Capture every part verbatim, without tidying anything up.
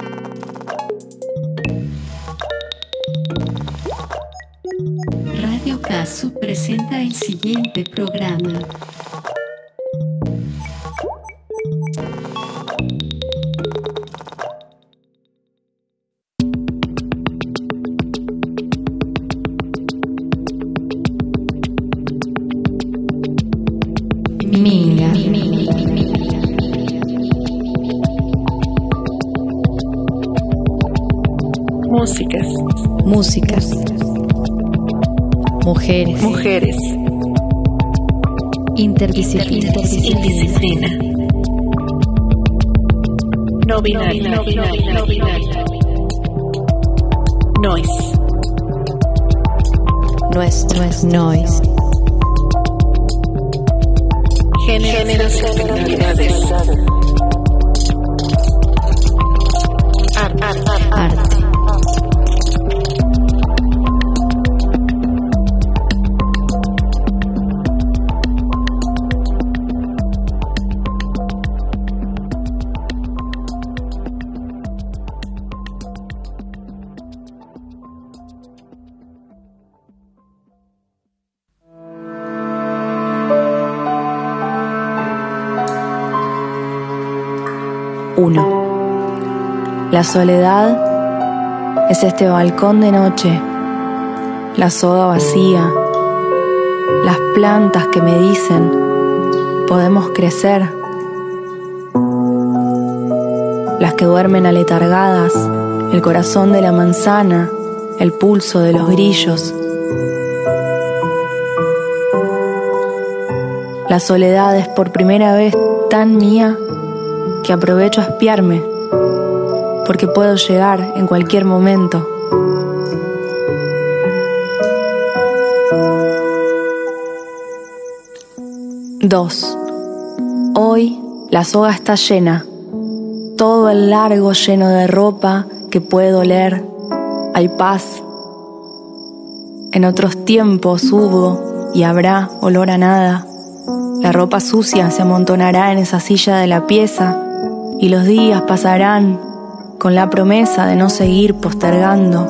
Radio Caso presenta el siguiente programa. Minga. Músicas. Músicas. Mujeres. Mujeres. Interdisciplina. Indisciplina. No binaria. No binaria. No binaria. Noise. Nuestro es noise. Géneros y actividades. Arte. Arte. uno. La soledad es este balcón de noche, la soga vacía, las plantas que me dicen, podemos crecer, las que duermen aletargadas, el corazón de la manzana, el pulso de los grillos. La soledad es por primera vez tan mía que aprovecho a espiarme, porque puedo llegar en cualquier momento. Dos. Hoy la soga está llena, todo el largo lleno de ropa que puedo oler. Hay paz. En otros tiempos hubo y habrá olor a nada. La ropa sucia se amontonará en esa silla de la pieza y los días pasarán con la promesa de no seguir postergando.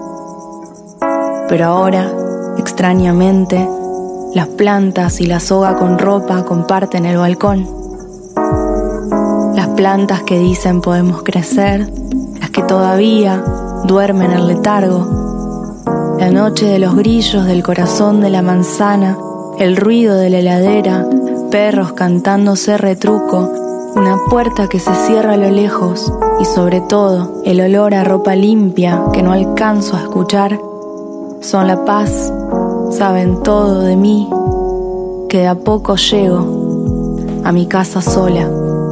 Pero ahora, extrañamente, las plantas y la soga con ropa comparten el balcón. Las plantas que dicen podemos crecer, las que todavía duermen en letargo. La noche de los grillos del corazón de la manzana, el ruido de la heladera, perros cantándose retruco, una puerta que se cierra a lo lejos y sobre todo el olor a ropa limpia que no alcanzo a escuchar, son la paz, saben todo de mí, que de a poco llego a mi casa sola.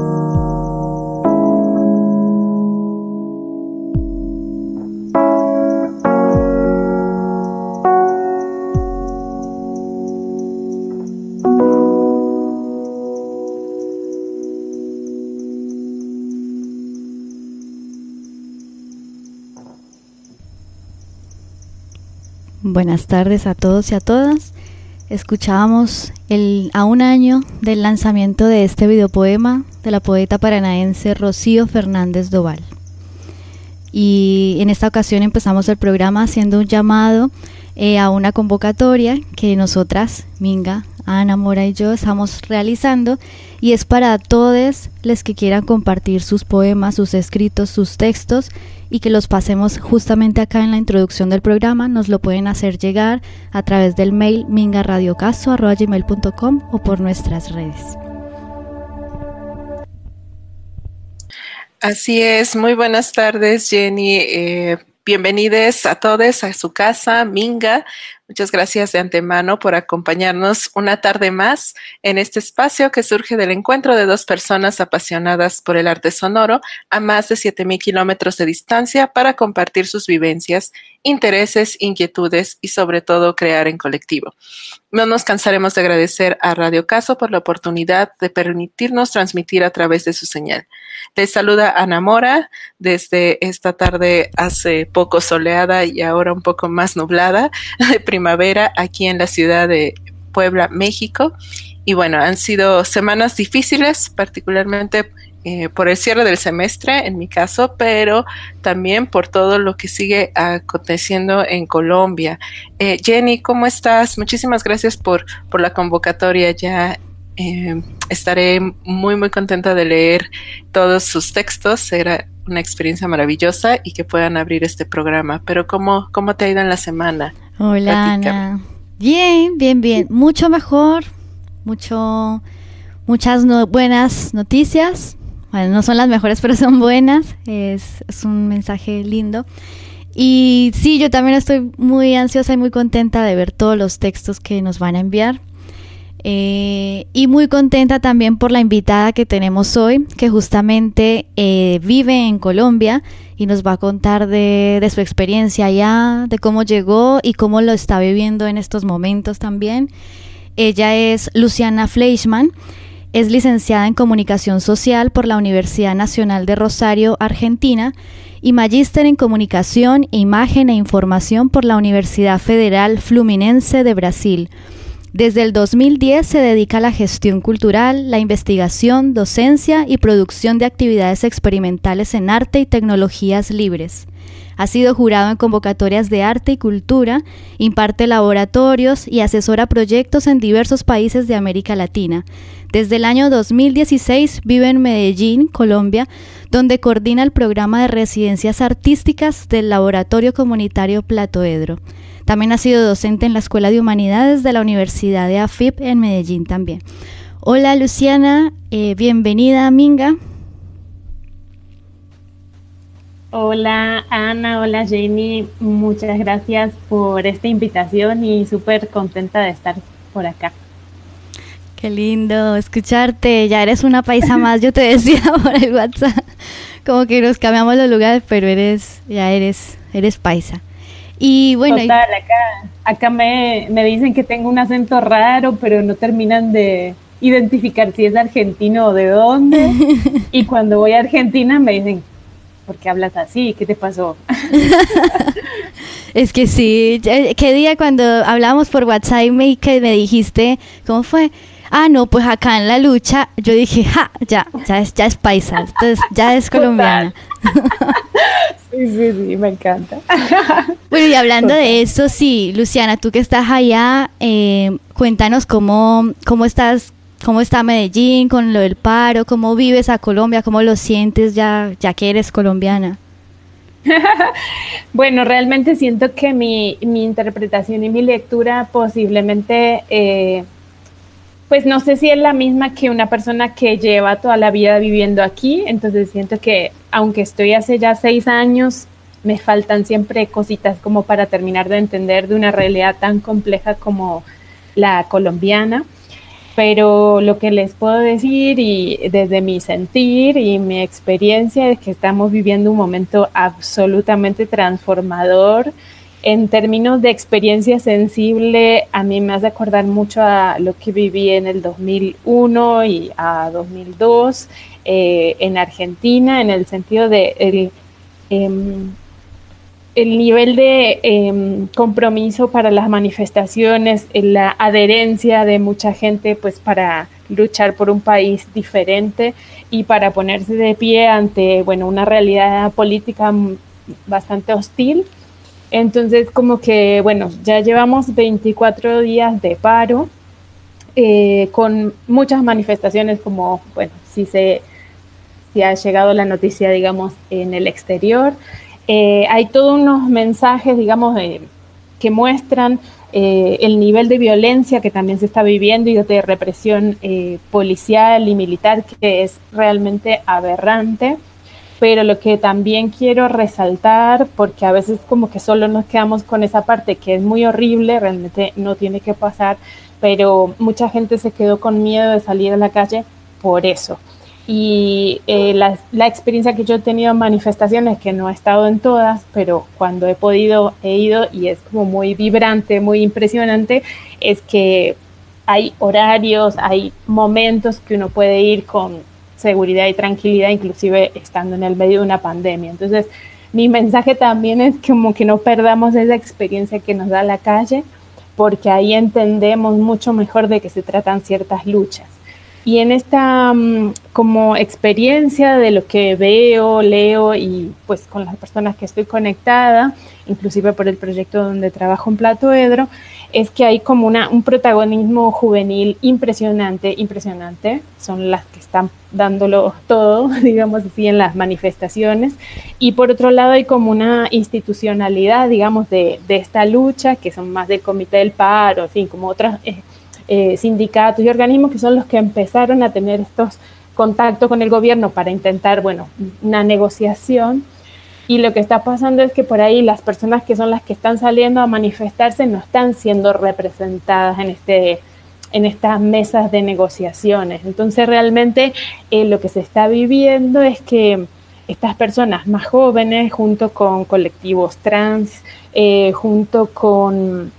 Buenas tardes a todos y a todas. Escuchábamos el, a un año del lanzamiento de este videopoema de la poeta paranaense Rocío Fernández Doval. Y en esta ocasión empezamos el programa haciendo un llamado eh, a una convocatoria que nosotras, Minga, Ana Mora y yo estamos realizando, y es para todos los que quieran compartir sus poemas, sus escritos, sus textos, y que los pasemos justamente acá en la introducción del programa. Nos lo pueden hacer llegar a través del mail minga radio caso arroba gmail punto com o por nuestras redes. Así es, muy buenas tardes, Jenny. Eh, bienvenidos a todos a su casa, Minga. Muchas gracias de antemano por acompañarnos una tarde más en este espacio que surge del encuentro de dos personas apasionadas por el arte sonoro a más de siete mil kilómetros de distancia para compartir sus vivencias, intereses, inquietudes y sobre todo crear en colectivo. No nos cansaremos de agradecer a Radio Caso por la oportunidad de permitirnos transmitir a través de su señal. Les saluda Ana Mora desde esta tarde hace poco soleada y ahora un poco más nublada de primavera aquí en la ciudad de Puebla, México. Y bueno, han sido semanas difíciles, particularmente eh, por el cierre del semestre, en mi caso, pero también por todo lo que sigue aconteciendo en Colombia. Eh, Jenny, ¿cómo estás? Muchísimas gracias por, por la convocatoria. Ya eh, estaré muy, muy contenta de leer todos sus textos. Será una experiencia maravillosa y que puedan abrir este programa. Pero ¿cómo, cómo te ha ido en la semana? Hola, Ana. Bien, bien, bien. Mucho mejor. Mucho, muchas no, buenas noticias. Bueno, no son las mejores, pero son buenas. Es, es un mensaje lindo. Y sí, yo también estoy muy ansiosa y muy contenta de ver todos los textos que nos van a enviar. Eh, y muy contenta también por la invitada que tenemos hoy, que justamente eh, vive en Colombia y nos va a contar de, de su experiencia allá, de cómo llegó y cómo lo está viviendo en estos momentos también. Ella es Luciana Fleischmann, es licenciada en Comunicación Social por la Universidad Nacional de Rosario, Argentina, y magíster en Comunicación, Imagen e Información por la Universidad Federal Fluminense de Brasil. Desde el dos mil diez se dedica a la gestión cultural, la investigación, docencia y producción de actividades experimentales en arte y tecnologías libres. Ha sido jurado en convocatorias de arte y cultura, imparte laboratorios y asesora proyectos en diversos países de América Latina. Desde el año dos mil dieciséis vive en Medellín, Colombia, donde coordina el programa de residencias artísticas del Laboratorio Comunitario Platoedro. También ha sido docente en la Escuela de Humanidades de la Universidad de A F I P en Medellín también. Hola Luciana, eh, bienvenida a Minga. Hola Ana, hola Jenny, muchas gracias por esta invitación y súper contenta de estar por acá. Qué lindo escucharte, ya eres una paisa más, yo te decía por el WhatsApp, como que nos cambiamos los lugares, pero eres, ya eres, eres paisa. Y bueno, total, acá, acá me, me dicen que tengo un acento raro, pero no terminan de identificar si es argentino o de dónde. Y cuando voy a Argentina me dicen, ¿por qué hablas así? ¿Qué te pasó? Es que sí, ¿qué día cuando hablamos por WhatsApp me, que me dijiste, ¿cómo fue? Ah, no, pues acá en la lucha, yo dije, ja, ya, ya es, ya es paisa, entonces ya es colombiana. Sí, sí, sí, me encanta. Bueno, y hablando Total. de eso, sí, Luciana, tú que estás allá, eh, cuéntanos cómo, cómo estás, cómo está Medellín con lo del paro, cómo vives a Colombia, cómo lo sientes ya, ya que eres colombiana. Bueno, realmente siento que mi, mi interpretación y mi lectura posiblemente... Eh, Pues no sé si es la misma que una persona que lleva toda la vida viviendo aquí, entonces siento que aunque estoy hace ya seis años, me faltan siempre cositas como para terminar de entender de una realidad tan compleja como la colombiana, pero lo que les puedo decir y desde mi sentir y mi experiencia es que estamos viviendo un momento absolutamente transformador. En términos de experiencia sensible, a mí me hace acordar mucho a lo que viví en el dos mil uno y a dos mil dos eh, en Argentina, en el sentido de el, eh, el nivel de eh, compromiso para las manifestaciones, la adherencia de mucha gente pues para luchar por un país diferente y para ponerse de pie ante bueno, una realidad política bastante hostil. Entonces, como que, bueno, ya llevamos veinticuatro días de paro, eh, con muchas manifestaciones como, bueno, si se si ha llegado la noticia, digamos, en el exterior. Eh, hay todos unos mensajes, digamos, eh, que muestran eh, el nivel de violencia que también se está viviendo y de represión eh, policial y militar, que es realmente aberrante. Pero lo que también quiero resaltar, porque a veces como que solo nos quedamos con esa parte que es muy horrible, realmente no tiene que pasar, pero mucha gente se quedó con miedo de salir a la calle por eso. Y eh, la, la experiencia que yo he tenido en manifestaciones, que no he estado en todas, pero cuando he podido he ido y es como muy vibrante, muy impresionante, es que hay horarios, hay momentos que uno puede ir con seguridad y tranquilidad, inclusive estando en el medio de una pandemia. Entonces, mi mensaje también es como que no perdamos esa experiencia que nos da la calle, porque ahí entendemos mucho mejor de qué se tratan ciertas luchas. y en esta um, como experiencia de lo que veo, leo y pues con las personas que estoy conectada, inclusive por el proyecto donde trabajo en Platoedro, es que hay como una, un protagonismo juvenil impresionante, impresionante, son las que están dándolo todo, digamos así, en las manifestaciones, y por otro lado hay como una institucionalidad, digamos, de, de esta lucha, que son más del Comité del Paro, en fin, como otros eh, eh, sindicatos y organismos que son los que empezaron a tener estos contactos con el gobierno para intentar, bueno, una negociación. Y lo que está pasando es que por ahí las personas que son las que están saliendo a manifestarse no están siendo representadas en, este, en estas mesas de negociaciones. Entonces realmente eh, lo que se está viviendo es que estas personas más jóvenes, junto con colectivos trans, eh, junto con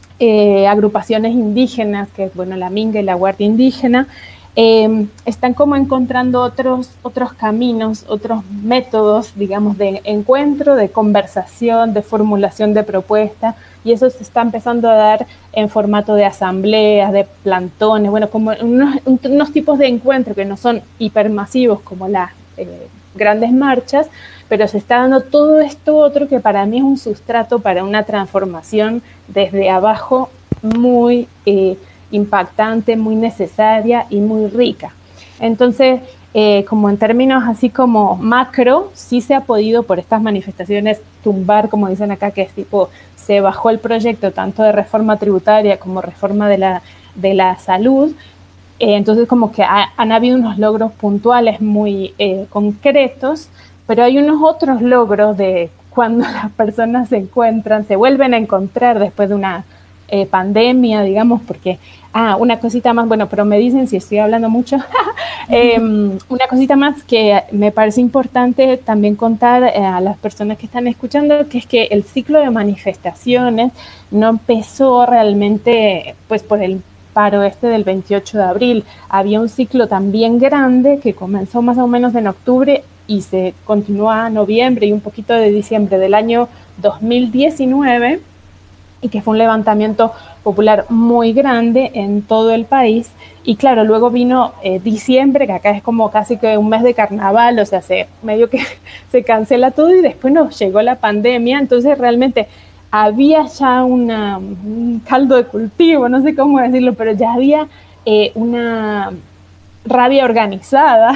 eh, agrupaciones indígenas, que es bueno, la Minga y la Guardia Indígena, Eh, están como encontrando otros, otros caminos, otros métodos, digamos, de encuentro, de conversación, de formulación de propuestas, y eso se está empezando a dar en formato de asambleas, de plantones, bueno, como unos, unos tipos de encuentro que no son hipermasivos como las eh, grandes marchas, pero se está dando todo esto otro que para mí es un sustrato para una transformación desde abajo muy eh, impactante, muy necesaria y muy rica. Entonces, eh, como en términos así como macro, sí se ha podido por estas manifestaciones tumbar, como dicen acá, que es tipo, se bajó el proyecto tanto de reforma tributaria como reforma de la, de la salud. Eh, entonces, como que ha, han habido unos logros puntuales muy eh, concretos, pero hay unos otros logros de cuando las personas se encuentran, se vuelven a encontrar después de una Eh, pandemia, digamos, porque, ah, una cosita más, bueno, pero me dicen si estoy hablando mucho, eh, una cosita más que me parece importante también contar eh, a las personas que están escuchando, que es que el ciclo de manifestaciones no empezó realmente, pues, por el paro este del veintiocho de abril, había un ciclo también grande que comenzó más o menos en octubre y se continuó a noviembre y un poquito de diciembre del año dos mil diecinueve, y que fue un levantamiento popular muy grande en todo el país. Y claro, luego vino eh, diciembre, que acá es como casi que un mes de carnaval, o sea, se, medio que se cancela todo y después nos llegó la pandemia, entonces realmente había ya una, un caldo de cultivo, no sé cómo decirlo, pero ya había eh, una rabia organizada,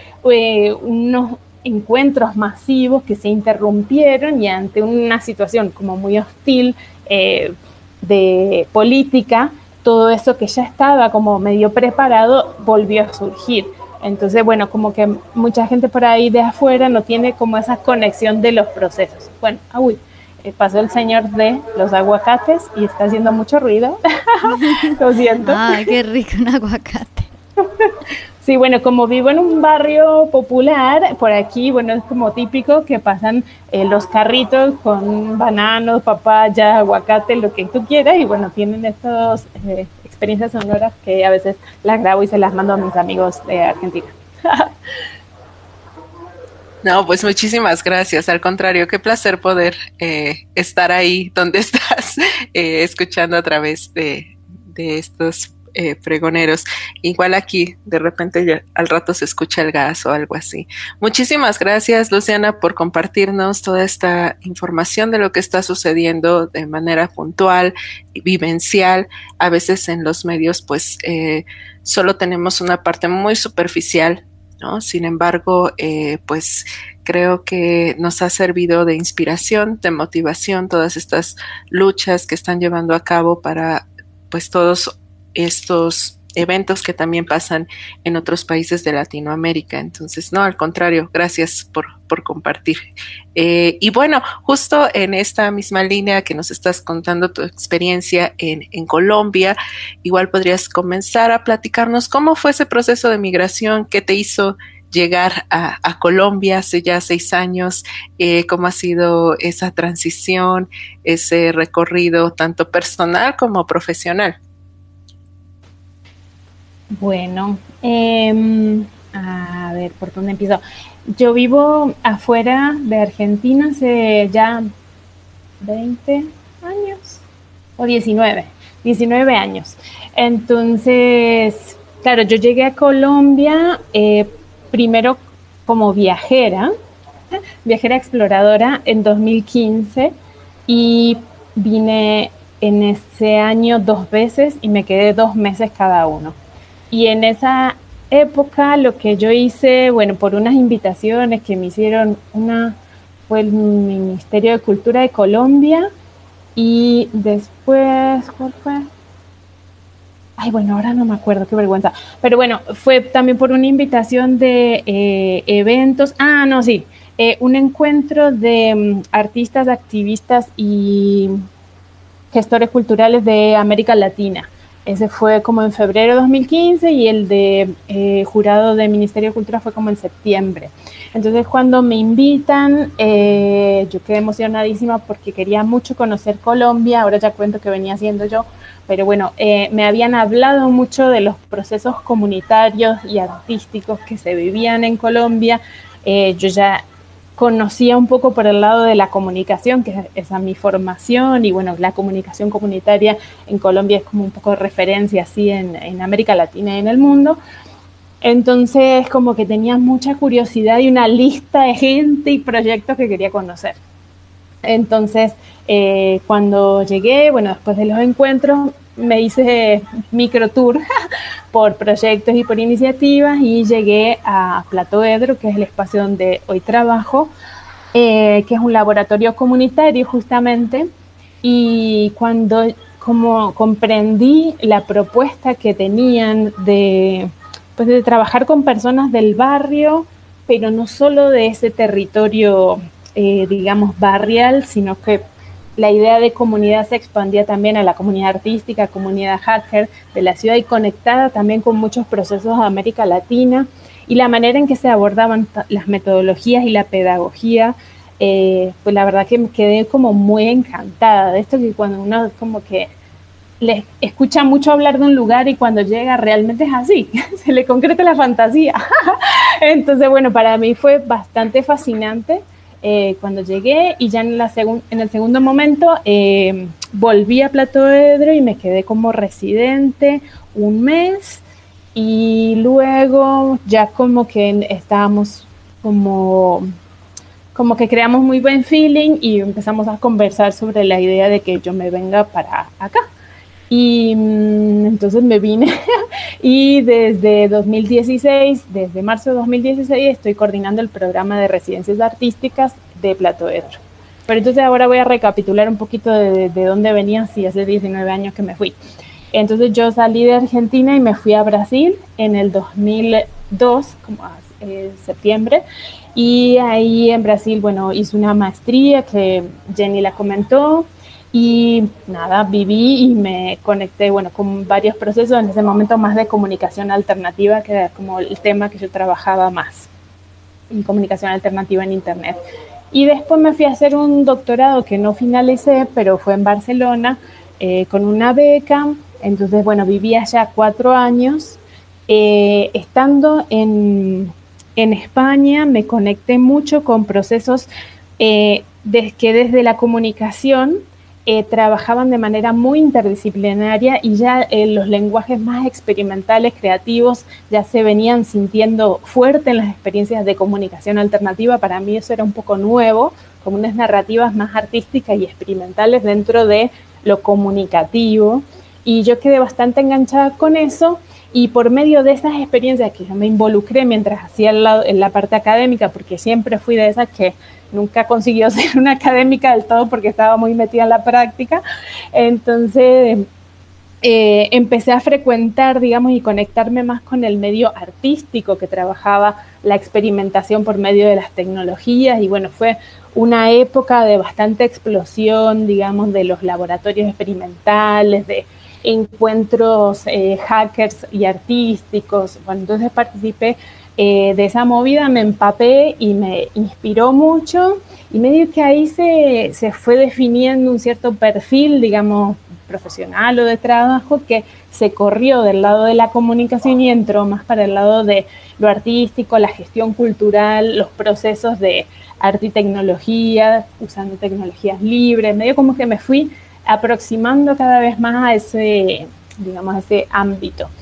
eh, unos encuentros masivos que se interrumpieron y ante una situación como muy hostil eh, de política, todo eso que ya estaba como medio preparado volvió a surgir. Entonces, bueno, como que mucha gente por ahí de afuera no tiene como esa conexión de los procesos. Bueno, ah, uy, eh, pasó el señor de los aguacates y está haciendo mucho ruido. Lo siento. Ay, qué rico un aguacate. Sí, bueno, como vivo en un barrio popular, por aquí, bueno, es como típico que pasan eh, los carritos con bananos, papaya, aguacate, lo que tú quieras, y bueno, tienen estas eh, experiencias sonoras que a veces las grabo y se las mando a mis amigos de Argentina. No, pues muchísimas gracias. Al contrario, qué placer poder eh, estar ahí donde estás, eh, escuchando a través de, de estos Eh, pregoneros. Igual aquí de repente ya al rato se escucha el gas o algo así. Muchísimas gracias, Luciana, por compartirnos toda esta información de lo que está sucediendo de manera puntual y vivencial. A veces en los medios pues eh, solo tenemos una parte muy superficial, ¿no? Sin embargo, eh, pues creo que nos ha servido de inspiración, de motivación, todas estas luchas que están llevando a cabo para pues todos estos eventos que también pasan en otros países de Latinoamérica. Entonces, no, al contrario, gracias por, por compartir. Eh, y bueno, justo en esta misma línea que nos estás contando tu experiencia en, en Colombia, igual podrías comenzar a platicarnos cómo fue ese proceso de migración, qué te hizo llegar a, a Colombia hace ya seis años, eh, cómo ha sido esa transición, ese recorrido tanto personal como profesional. Bueno, eh, a ver, ¿por dónde empiezo? Yo vivo afuera de Argentina hace ya veinte años, o diecinueve, diecinueve años. Entonces, claro, yo llegué a Colombia eh, primero como viajera, viajera exploradora en dos mil quince y vine en ese año dos veces y me quedé dos meses cada uno. Y en esa época lo que yo hice, bueno, por unas invitaciones que me hicieron, una fue el Ministerio de Cultura de Colombia y después, ¿cuál fue? Ay, bueno, ahora no me acuerdo, qué vergüenza. Pero bueno, fue también por una invitación de eh, eventos. Ah, no, sí. Eh, un encuentro de um, artistas, activistas y gestores culturales de América Latina. Ese fue como en febrero de dos mil quince y el de eh, jurado del Ministerio de Cultura fue como en septiembre. Entonces, cuando me invitan, eh, yo quedé emocionadísima porque quería mucho conocer Colombia. Ahora ya cuento que venía haciendo yo. Pero bueno, eh, me habían hablado mucho de los procesos comunitarios y artísticos que se vivían en Colombia. Eh, yo ya conocía un poco por el lado de la comunicación, que es esa mi formación, y bueno, la comunicación comunitaria en Colombia es como un poco de referencia así en, en América Latina y en el mundo. Entonces, como que tenía mucha curiosidad y una lista de gente y proyectos que quería conocer. Entonces, eh, cuando llegué, bueno, después de los encuentros, me hice microtour por proyectos y por iniciativas y llegué a Platoedro, que es el espacio donde hoy trabajo, eh, que es un laboratorio comunitario justamente. Y cuando como comprendí la propuesta que tenían de, pues de trabajar con personas del barrio, pero no solo de ese territorio, eh, digamos, barrial, sino que la idea de comunidad se expandía también a la comunidad artística, comunidad hacker de la ciudad y conectada también con muchos procesos de América Latina y la manera en que se abordaban las metodologías y la pedagogía, eh, pues la verdad que me quedé como muy encantada de esto, que cuando uno como que le escucha mucho hablar de un lugar y cuando llega realmente es así, se le concreta la fantasía. Entonces, bueno, para mí fue bastante fascinante. Eh, cuando llegué y ya en, la segun, en el segundo momento eh, volví a Platoedro y me quedé como residente un mes y luego ya como que estábamos como, como que creamos muy buen feeling y empezamos a conversar sobre la idea de que yo me venga para acá. Y mmm, entonces me vine y desde dos mil dieciséis, desde marzo de dos mil dieciséis, estoy coordinando el programa de residencias artísticas de Platoedro. Pero entonces ahora voy a recapitular un poquito de, de dónde venía, sí, hace diecinueve años que me fui. Entonces yo salí de Argentina y me fui a Brasil en el dos mil dos, como a eh, septiembre, y ahí en Brasil, bueno, hice una maestría que Jenny la comentó, y nada, viví y me conecté, bueno, con varios procesos, en ese momento más de comunicación alternativa, que era como el tema que yo trabajaba más, en comunicación alternativa en Internet. Y después me fui a hacer un doctorado que no finalicé, pero fue en Barcelona, eh, con una beca. Entonces, bueno, viví allá cuatro años. Eh, estando en, en España, me conecté mucho con procesos eh, de, que desde la comunicación Eh, trabajaban de manera muy interdisciplinaria y ya eh, los lenguajes más experimentales, creativos, ya se venían sintiendo fuerte en las experiencias de comunicación alternativa. Para mí eso era un poco nuevo, como unas narrativas más artísticas y experimentales dentro de lo comunicativo. Y yo quedé bastante enganchada con eso y por medio de esas experiencias que yo me involucré mientras hacía la, en la parte académica, porque siempre fui de esas que nunca consiguió ser una académica del todo porque estaba muy metida en la práctica. Entonces eh, empecé a frecuentar, digamos, y conectarme más con el medio artístico que trabajaba la experimentación por medio de las tecnologías y bueno, fue una época de bastante explosión, digamos, de los laboratorios experimentales, de encuentros eh, hackers y artísticos. Bueno, entonces participé Eh, de esa movida, me empapé y me inspiró mucho y medio que ahí se, se fue definiendo un cierto perfil, digamos, profesional o de trabajo que se corrió del lado de la comunicación y entró más para el lado de lo artístico, la gestión cultural, los procesos de arte y tecnología, usando tecnologías libres, medio como que me fui aproximando cada vez más a ese, digamos, a ese ámbito.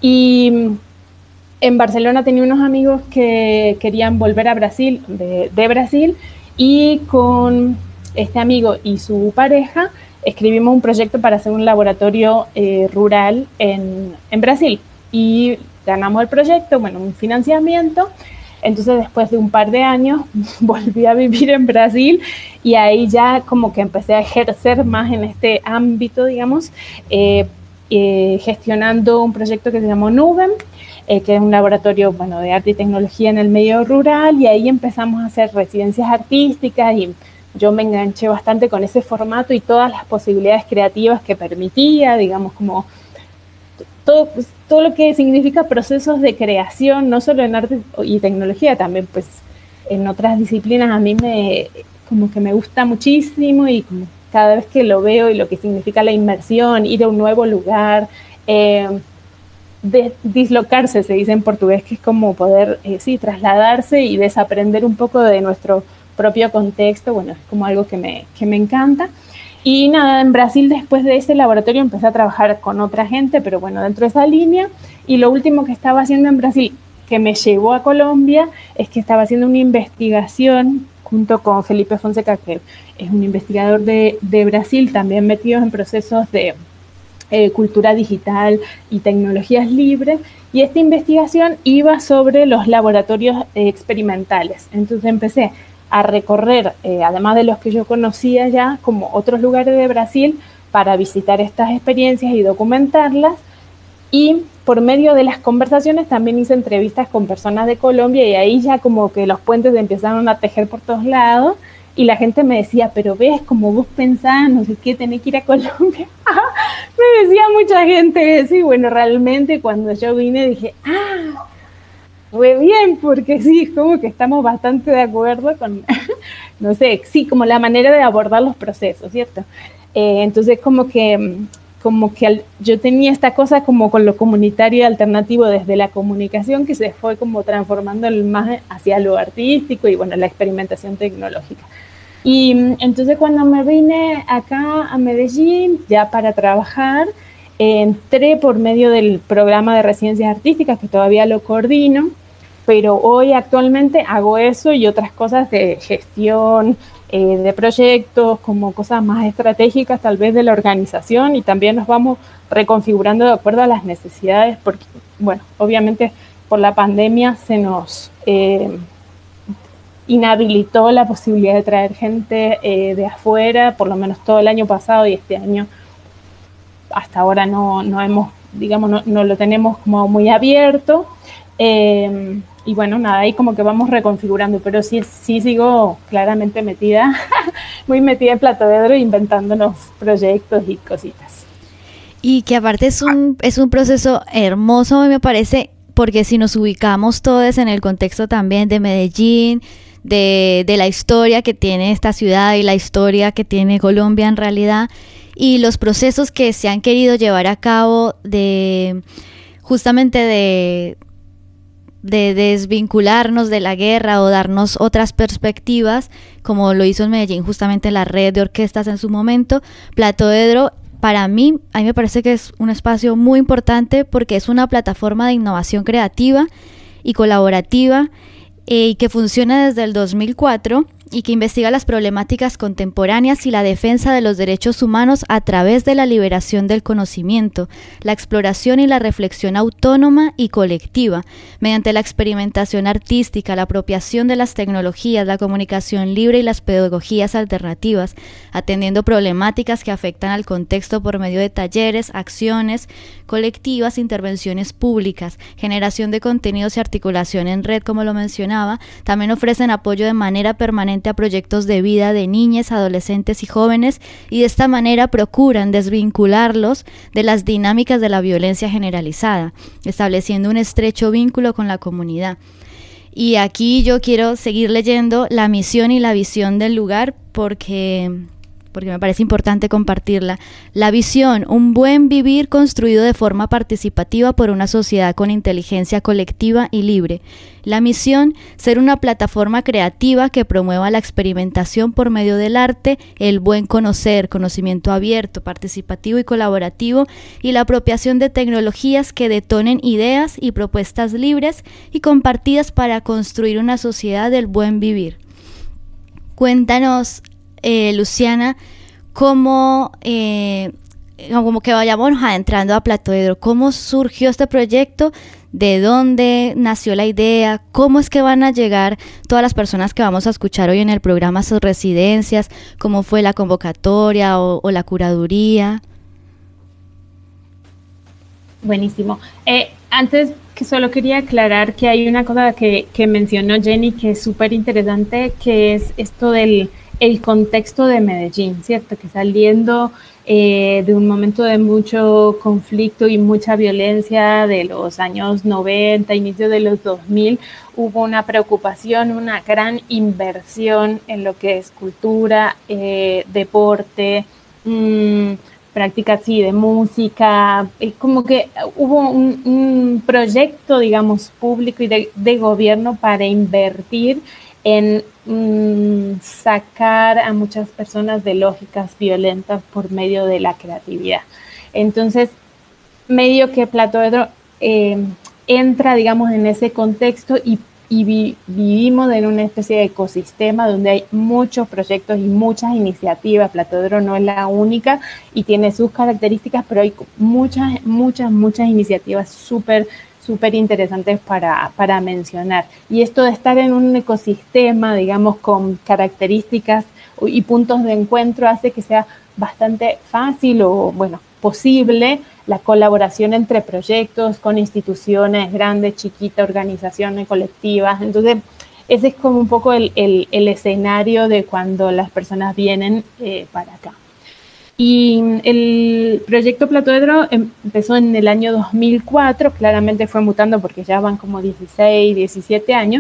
Y en Barcelona tenía unos amigos que querían volver a Brasil, de, de Brasil, y con este amigo y su pareja escribimos un proyecto para hacer un laboratorio eh, rural en, en Brasil. Y ganamos el proyecto, bueno, un financiamiento. Entonces, después de un par de años, volví a vivir en Brasil y ahí ya como que empecé a ejercer más en este ámbito, digamos, eh, eh, gestionando un proyecto que se llamó Nubem, eh, que es un laboratorio, bueno, de arte y tecnología en el medio rural, y ahí empezamos a hacer residencias artísticas y yo me enganché bastante con ese formato y todas las posibilidades creativas que permitía, digamos, como todo, todo lo que significa procesos de creación, no solo en arte y tecnología, también pues en otras disciplinas a mí me, como que me gusta muchísimo y como cada vez que lo veo y lo que significa la inmersión, ir a un nuevo lugar, eh, de, dislocarse, se dice en portugués, que es como poder, eh, sí, trasladarse y desaprender un poco de nuestro propio contexto, bueno, es como algo que me, que me encanta. Y nada, en Brasil después de ese laboratorio empecé a trabajar con otra gente, pero bueno, dentro de esa línea. Y lo último que estaba haciendo en Brasil, que me llevó a Colombia, es que estaba haciendo una investigación junto con Felipe Fonseca, que es un investigador de, de Brasil, también metido en procesos de eh, cultura digital y tecnologías libres. Y esta investigación iba sobre los laboratorios eh, experimentales. Entonces empecé a recorrer, eh, además de los que yo conocía ya, como otros lugares de Brasil, para visitar estas experiencias y documentarlas. Y por medio de las conversaciones también hice entrevistas con personas de Colombia, y ahí ya como que los puentes empezaron a tejer por todos lados, y la gente me decía, pero ves, como vos pensás, no sé qué, tenés que ir a Colombia. Me decía mucha gente eso, y bueno, realmente cuando yo vine dije, ah, fue bien, porque sí, como que estamos bastante de acuerdo con, no sé, sí, como la manera de abordar los procesos, ¿cierto? Eh, entonces, como que, como que al, yo tenía esta cosa como con lo comunitario y alternativo desde la comunicación, que se fue como transformando más hacia lo artístico y, bueno, la experimentación tecnológica. Y entonces, cuando me vine acá a Medellín, ya para trabajar, eh, entré por medio del programa de residencias artísticas, que todavía lo coordino, pero hoy actualmente hago eso y otras cosas de gestión, eh, de proyectos, como cosas más estratégicas tal vez de la organización, y también nos vamos reconfigurando de acuerdo a las necesidades, porque, bueno, obviamente por la pandemia se nos eh, inhabilitó la posibilidad de traer gente eh, de afuera, por lo menos todo el año pasado, y este año hasta ahora no, no hemos, digamos, no, no lo tenemos como muy abierto. Eh, y bueno, nada, ahí como que vamos reconfigurando, pero sí, sí sigo claramente metida, muy metida en Plato de Edro, inventándonos proyectos y cositas. Y que aparte es un, es un proceso hermoso, me parece, porque si nos ubicamos todos en el contexto también de Medellín, de, de la historia que tiene esta ciudad y la historia que tiene Colombia en realidad, y los procesos que se han querido llevar a cabo de justamente de... de desvincularnos de la guerra o darnos otras perspectivas, como lo hizo en Medellín justamente la red de orquestas en su momento. Plato de Edro, para mí, a mí me parece que es un espacio muy importante porque es una plataforma de innovación creativa y colaborativa eh, y que funciona desde el dos mil cuatro y que investiga las problemáticas contemporáneas y la defensa de los derechos humanos a través de la liberación del conocimiento, la exploración y la reflexión autónoma y colectiva, mediante la experimentación artística, la apropiación de las tecnologías, la comunicación libre y las pedagogías alternativas, atendiendo problemáticas que afectan al contexto por medio de talleres, acciones colectivas, intervenciones públicas, generación de contenidos y articulación en red, como lo mencionaba. También ofrecen apoyo de manera permanente a proyectos de vida de niñas, adolescentes y jóvenes, y de esta manera procuran desvincularlos de las dinámicas de la violencia generalizada, estableciendo un estrecho vínculo con la comunidad. Y aquí yo quiero seguir leyendo la misión y la visión del lugar porque, porque me parece importante compartirla. La visión, un buen vivir construido de forma participativa por una sociedad con inteligencia colectiva y libre. La misión, ser una plataforma creativa que promueva la experimentación por medio del arte, el buen conocer, conocimiento abierto, participativo y colaborativo, y la apropiación de tecnologías que detonen ideas y propuestas libres y compartidas para construir una sociedad del buen vivir. Cuéntanos, eh, Luciana, cómo, eh, como que vayamos adentrando a Platoedro, cómo surgió este proyecto, de dónde nació la idea, cómo es que van a llegar todas las personas que vamos a escuchar hoy en el programa a sus residencias, cómo fue la convocatoria o, o la curaduría. Buenísimo. Eh, antes que solo quería aclarar que hay una cosa que, que mencionó Jenny que es súper interesante, que es esto del el contexto de Medellín, ¿cierto? Que saliendo eh, de un momento de mucho conflicto y mucha violencia de los años noventa, inicio de los dos mil, hubo una preocupación, una gran inversión en lo que es cultura, eh, deporte, mmm, prácticas sí, de música, es como que hubo un, un proyecto, digamos, público y de, de gobierno para invertir en mmm, sacar a muchas personas de lógicas violentas por medio de la creatividad. Entonces, medio que Platoedro eh, entra, digamos, en ese contexto y, y vi, vivimos en una especie de ecosistema donde hay muchos proyectos y muchas iniciativas. Platoedro no es la única y tiene sus características, pero hay muchas, muchas, muchas iniciativas súper súper interesantes para, para mencionar. Y esto de estar en un ecosistema, digamos, con características y puntos de encuentro hace que sea bastante fácil o, bueno, posible la colaboración entre proyectos con instituciones grandes, chiquitas, organizaciones colectivas. Entonces, ese es como un poco el, el, el escenario de cuando las personas vienen eh, para acá. Y el proyecto Platoedro empezó en el año dos mil cuatro, claramente fue mutando porque ya van como dieciséis, diecisiete años,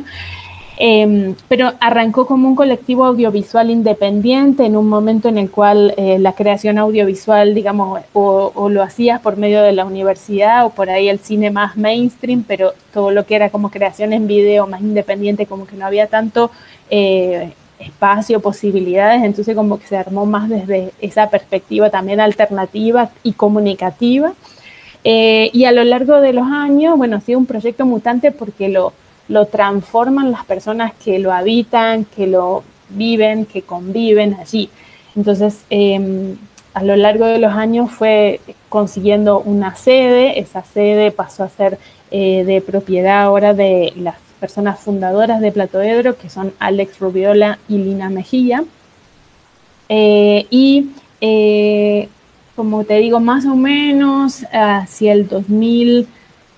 eh, pero arrancó como un colectivo audiovisual independiente en un momento en el cual eh, la creación audiovisual, digamos, o, o lo hacías por medio de la universidad o por ahí el cine más mainstream, pero todo lo que era como creación en video más independiente, como que no había tanto Eh, espacio, posibilidades, entonces como que se armó más desde esa perspectiva también alternativa y comunicativa. Eh, y a lo largo de los años, bueno, ha sido un proyecto mutante porque lo, lo transforman las personas que lo habitan, que lo viven, que conviven allí. Entonces, eh, a lo largo de los años fue consiguiendo una sede, esa sede pasó a ser eh, de propiedad ahora de las personas fundadoras de Platoedro, que son Alex Rubiola y Lina Mejía. Eh, y, eh, como te digo, más o menos hacia el dos mil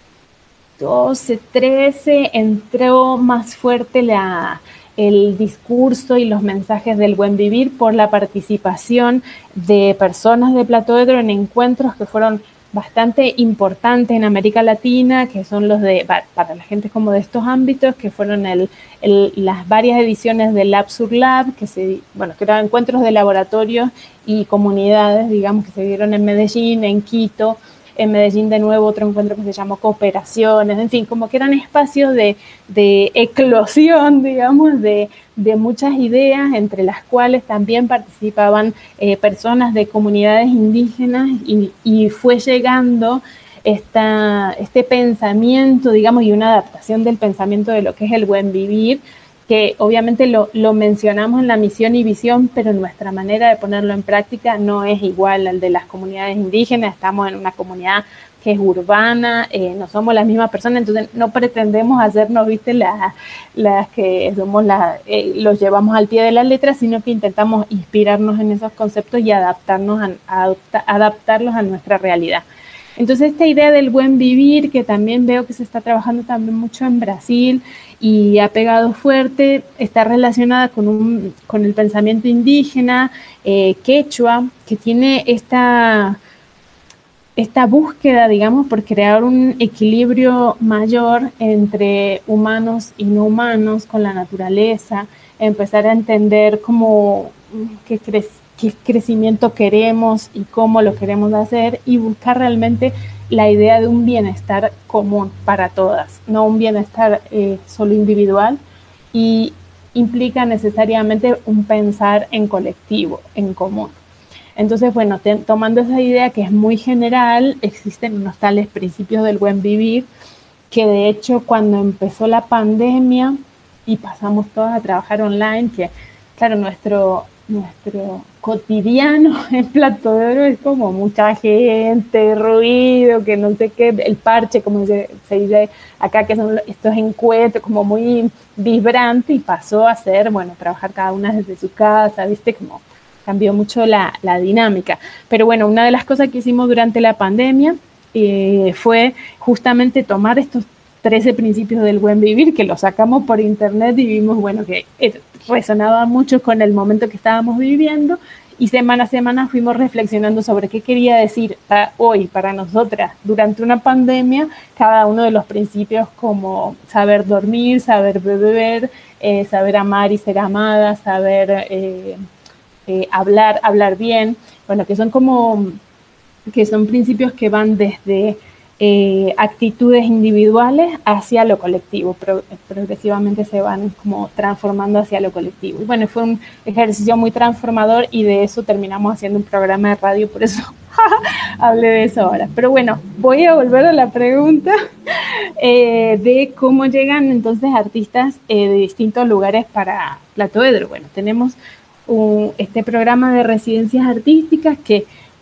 doce, trece, entró más fuerte la, el discurso y los mensajes del buen vivir por la participación de personas de Platoedro en encuentros que fueron bastante importantes en América Latina, que son los de, para la gente como de estos ámbitos, que fueron el, el, las varias ediciones del Lab sur Lab, que, se, bueno, que eran encuentros de laboratorios y comunidades, digamos, que se dieron en Medellín, en Quito, en Medellín de nuevo otro encuentro que se llamó Cooperaciones, en fin, como que eran espacios de, de eclosión, digamos, de, de muchas ideas, entre las cuales también participaban eh, personas de comunidades indígenas y, y fue llegando esta, este pensamiento, digamos, y una adaptación del pensamiento de lo que es el buen vivir, que obviamente lo, lo mencionamos en la misión y visión, pero nuestra manera de ponerlo en práctica no es igual al de las comunidades indígenas. Estamos en una comunidad que es urbana, eh, no somos las mismas personas, entonces no pretendemos hacernos, viste, las, las que somos las, eh, los llevamos al pie de la letra, sino que intentamos inspirarnos en esos conceptos y adaptarnos a, a adapta, adaptarlos a nuestra realidad. Entonces esta idea del buen vivir, que también veo que se está trabajando también mucho en Brasil y ha pegado fuerte, está relacionada con, un, con el pensamiento indígena, eh, quechua, que tiene esta, esta búsqueda, digamos, por crear un equilibrio mayor entre humanos y no humanos con la naturaleza, empezar a entender cómo que crece, qué crecimiento queremos y cómo lo queremos hacer, y buscar realmente la idea de un bienestar común para todas, no un bienestar eh, solo individual, y implica necesariamente un pensar en colectivo, en común. Entonces, bueno, te, tomando esa idea que es muy general, existen unos tales principios del buen vivir, que de hecho cuando empezó la pandemia y pasamos todos a trabajar online, que claro, nuestro, nuestro cotidiano en Plato de Oro es como mucha gente, ruido, que no sé qué, el parche, como se, se dice acá, que son estos encuentros como muy vibrantes, y pasó a ser, bueno, trabajar cada una desde su casa, viste, como cambió mucho la, la dinámica. Pero bueno, una de las cosas que hicimos durante la pandemia eh, fue justamente tomar estos trece principios del buen vivir, que los sacamos por internet y vimos, bueno, que resonaba mucho con el momento que estábamos viviendo, y semana a semana fuimos reflexionando sobre qué quería decir para hoy, para nosotras, durante una pandemia, cada uno de los principios, como saber dormir, saber beber, eh, saber amar y ser amada, saber eh, eh, hablar, hablar bien, bueno, que son como, que son principios que van desde Eh, actitudes individuales hacia lo colectivo, Pro, progresivamente se van como transformando hacia lo colectivo. Y bueno, fue un ejercicio muy transformador, y de eso terminamos haciendo un programa de radio, por eso hablé de eso ahora. Pero bueno, voy a volver a la pregunta eh, de cómo llegan entonces artistas eh, de distintos lugares para Plato de Oro. Bueno, tenemos un, este programa de residencias artísticas que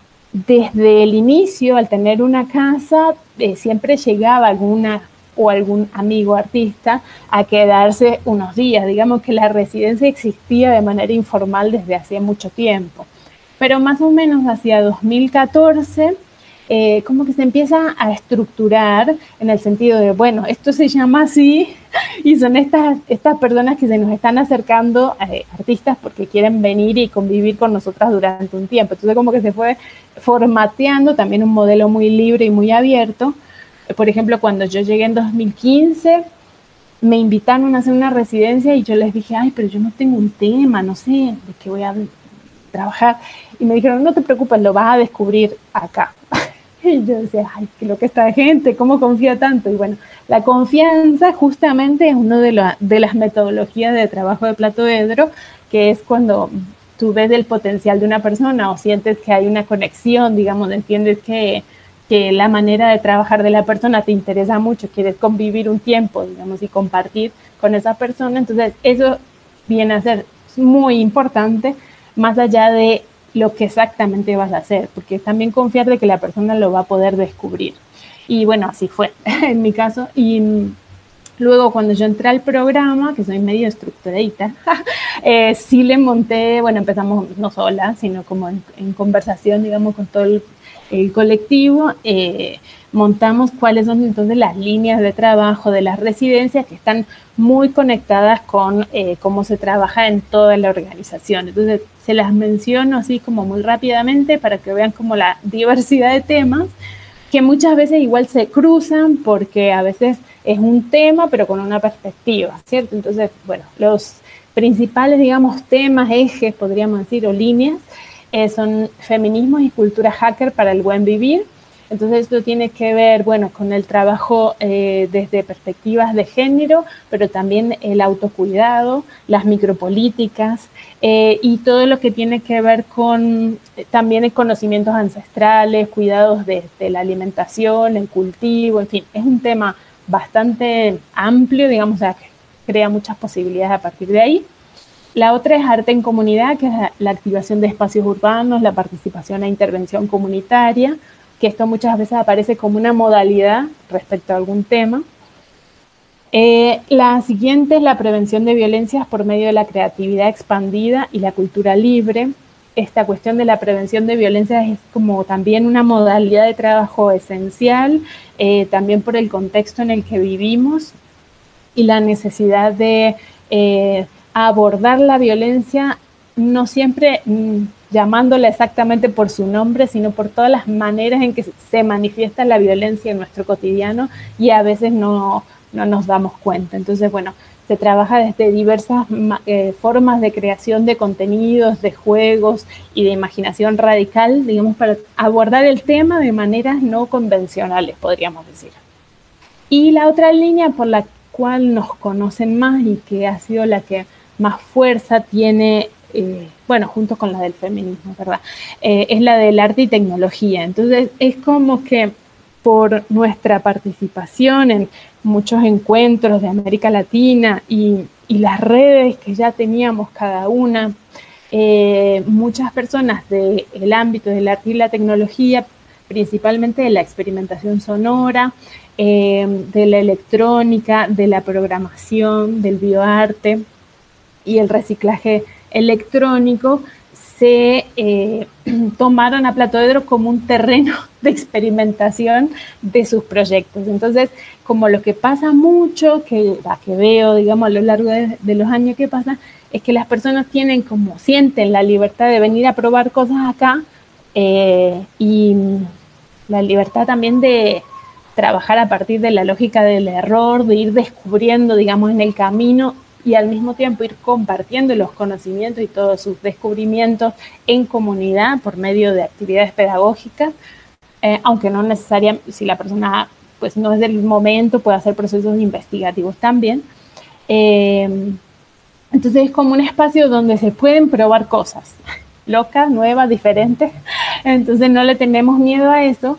desde el inicio, al tener una casa, eh, siempre llegaba alguna o algún amigo artista a quedarse unos días. Digamos que la residencia existía de manera informal desde hace mucho tiempo. Pero más o menos hacia dos mil catorce, eh, como que se empieza a estructurar en el sentido de, bueno, esto se llama así, y son estas, estas personas que se nos están acercando, eh, artistas, porque quieren venir y convivir con nosotras durante un tiempo. Entonces como que se fue formateando también un modelo muy libre y muy abierto. Por ejemplo, cuando yo llegué en dos mil quince, me invitaron a hacer una residencia y yo les dije, ay, pero yo no tengo un tema, no sé de qué voy a trabajar. Y me dijeron, no te preocupes, lo vas a descubrir acá. Y yo decía, ay, qué loca esta gente, ¿cómo confía tanto? Y bueno, la confianza justamente es una de, la, de las metodologías de trabajo de Plato de Oro, que es cuando tú ves el potencial de una persona o sientes que hay una conexión, digamos, entiendes que, que la manera de trabajar de la persona te interesa mucho, quieres convivir un tiempo, digamos, y compartir con esa persona. Entonces, eso viene a ser muy importante, más allá de lo que exactamente vas a hacer, porque también confiar de que la persona lo va a poder descubrir. Y bueno, así fue en mi caso. Y luego cuando yo entré al programa, que soy medio estructuradita, eh, sí le monté, bueno, empezamos no sola, sino como en, en conversación, digamos, con todo el, el colectivo, eh, montamos cuáles son entonces las líneas de trabajo de las residencias que están muy conectadas con eh, cómo se trabaja en toda la organización. Entonces, se las menciono así como muy rápidamente para que vean como la diversidad de temas, que muchas veces igual se cruzan porque a veces es un tema, pero con una perspectiva, ¿cierto? Entonces, bueno, los principales, digamos, temas, ejes, podríamos decir, o líneas, eh, son feminismo y cultura hacker para el buen vivir. Entonces esto tiene que ver, bueno, con el trabajo eh, desde perspectivas de género, pero también el autocuidado, las micropolíticas eh, y todo lo que tiene que ver con eh, también conocimientos ancestrales, cuidados de, de la alimentación, el cultivo, en fin, es un tema bastante amplio, digamos, o sea, que crea muchas posibilidades a partir de ahí. La otra es arte en comunidad, que es la, la activación de espacios urbanos, la participación e intervención comunitaria, que esto muchas veces aparece como una modalidad respecto a algún tema. Eh, la siguiente es la prevención de violencias por medio de la creatividad expandida y la cultura libre. Esta cuestión de la prevención de violencias es como también una modalidad de trabajo esencial, eh, también por el contexto en el que vivimos y la necesidad de eh, abordar la violencia no siempre mmm, llamándola exactamente por su nombre, sino por todas las maneras en que se manifiesta la violencia en nuestro cotidiano y a veces no, no nos damos cuenta. Entonces, bueno, se trabaja desde diversas eh, formas de creación de contenidos, de juegos y de imaginación radical, digamos, para abordar el tema de maneras no convencionales, podríamos decir. Y la otra línea por la cual nos conocen más y que ha sido la que más fuerza tiene, eh, bueno, junto con la del feminismo, ¿verdad? Eh, es la del arte y tecnología. Entonces, es como que por nuestra participación en muchos encuentros de América Latina y, y las redes que ya teníamos cada una, eh, muchas personas del ámbito del arte y la tecnología, principalmente de la experimentación sonora, eh, de la electrónica, de la programación, del bioarte y el reciclaje electrónico, se eh, tomaron a Plato Hedro como un terreno de experimentación de sus proyectos. Entonces, como lo que pasa mucho, que, que veo, digamos, a lo largo de, de los años que pasan, es que las personas tienen como, sienten la libertad de venir a probar cosas acá eh, y la libertad también de trabajar a partir de la lógica del error, de ir descubriendo, digamos, en el camino y al mismo tiempo ir compartiendo los conocimientos y todos sus descubrimientos en comunidad por medio de actividades pedagógicas, eh, aunque no necesariamente, si la persona pues no es del momento, puede hacer procesos investigativos también. Eh, entonces es como un espacio donde se pueden probar cosas locas, nuevas, diferentes, entonces no le tenemos miedo a eso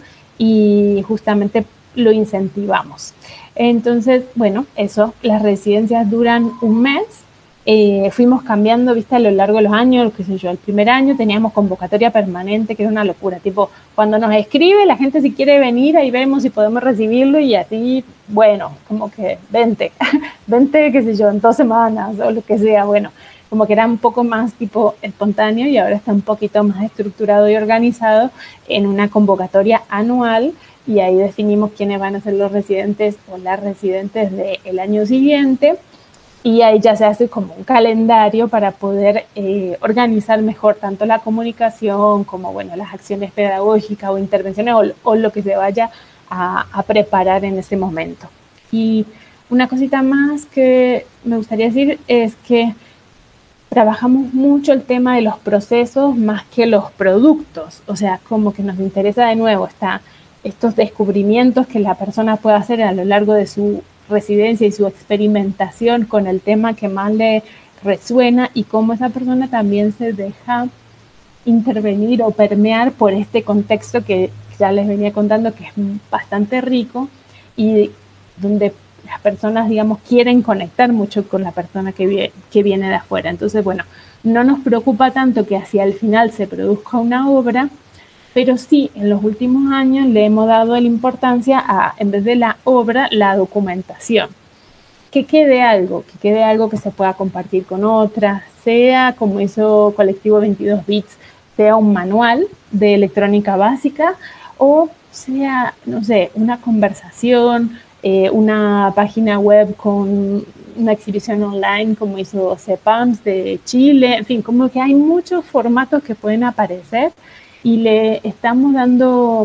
y justamente lo incentivamos. Entonces, bueno, eso, las residencias duran un mes, eh, fuimos cambiando, viste, a lo largo de los años, qué sé yo, el primer año teníamos convocatoria permanente, que era una locura, tipo, cuando nos escribe la gente si quiere venir, ahí vemos si podemos recibirlo y así, bueno, como que vente, vente, qué sé yo, en dos semanas o lo que sea, bueno, como que era un poco más tipo espontáneo y ahora está un poquito más estructurado y organizado en una convocatoria anual. Y ahí definimos quiénes van a ser los residentes o las residentes del año siguiente y ahí ya se hace como un calendario para poder eh, organizar mejor tanto la comunicación como, bueno, las acciones pedagógicas o intervenciones o, o lo que se vaya a, a preparar en ese momento. Y una cosita más que me gustaría decir es que trabajamos mucho el tema de los procesos más que los productos, o sea, como que nos interesa de nuevo esta estos descubrimientos que la persona puede hacer a lo largo de su residencia y su experimentación con el tema que más le resuena y cómo esa persona también se deja intervenir o permear por este contexto que ya les venía contando que es bastante rico y donde las personas, digamos, quieren conectar mucho con la persona que, viene, que viene de afuera. Entonces, bueno, no nos preocupa tanto que hacia el final se produzca una obra, pero sí, en los últimos años le hemos dado la importancia a, en vez de la obra, la documentación. Que quede algo, que quede algo que se pueda compartir con otras, sea como hizo Colectivo veintidós bits, sea un manual de electrónica básica o sea, no sé, una conversación, eh, una página web con una exhibición online como hizo CEPAMS de Chile, en fin, como que hay muchos formatos que pueden aparecer y le estamos dando,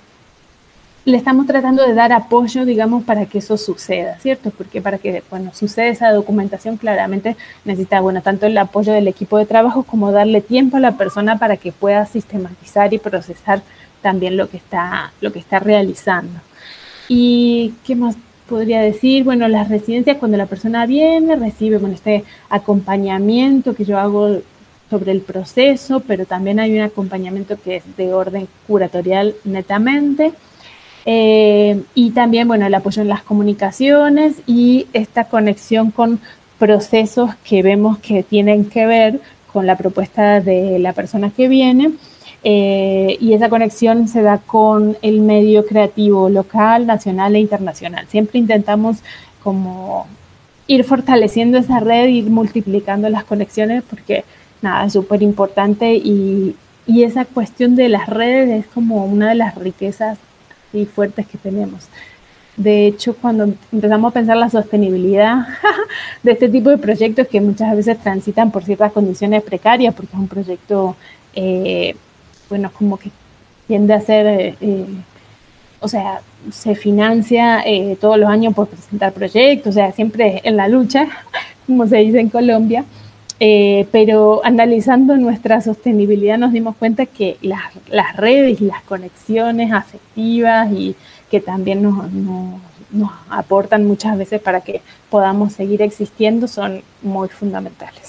le estamos tratando de dar apoyo, digamos, para que eso suceda, ¿cierto? Porque para que, bueno, suceda esa documentación claramente necesita, bueno, tanto el apoyo del equipo de trabajo como darle tiempo a la persona para que pueda sistematizar y procesar también lo que está, lo que está realizando. ¿Y qué más podría decir? Bueno, las residencias, cuando la persona viene, recibe, bueno, este acompañamiento que yo hago sobre el proceso, pero también hay un acompañamiento que es de orden curatorial netamente, eh, y también, bueno, el apoyo en las comunicaciones y esta conexión con procesos que vemos que tienen que ver con la propuesta de la persona que viene, eh, y esa conexión se da con el medio creativo local, nacional e internacional. Siempre intentamos como ir fortaleciendo esa red, ir multiplicando las conexiones, porque nada, es súper importante y, y esa cuestión de las redes es como una de las riquezas así fuertes que tenemos. De hecho, cuando empezamos a pensar la sostenibilidad de este tipo de proyectos que muchas veces transitan por ciertas condiciones precarias, porque es un proyecto, eh, bueno, como que tiende a ser eh, o sea, se financia eh, todos los años por presentar proyectos, o sea, siempre en la lucha, como se dice en Colombia. Eh, pero analizando nuestra sostenibilidad nos dimos cuenta que las, las redes y las conexiones afectivas y que también nos, nos, nos aportan muchas veces para que podamos seguir existiendo son muy fundamentales.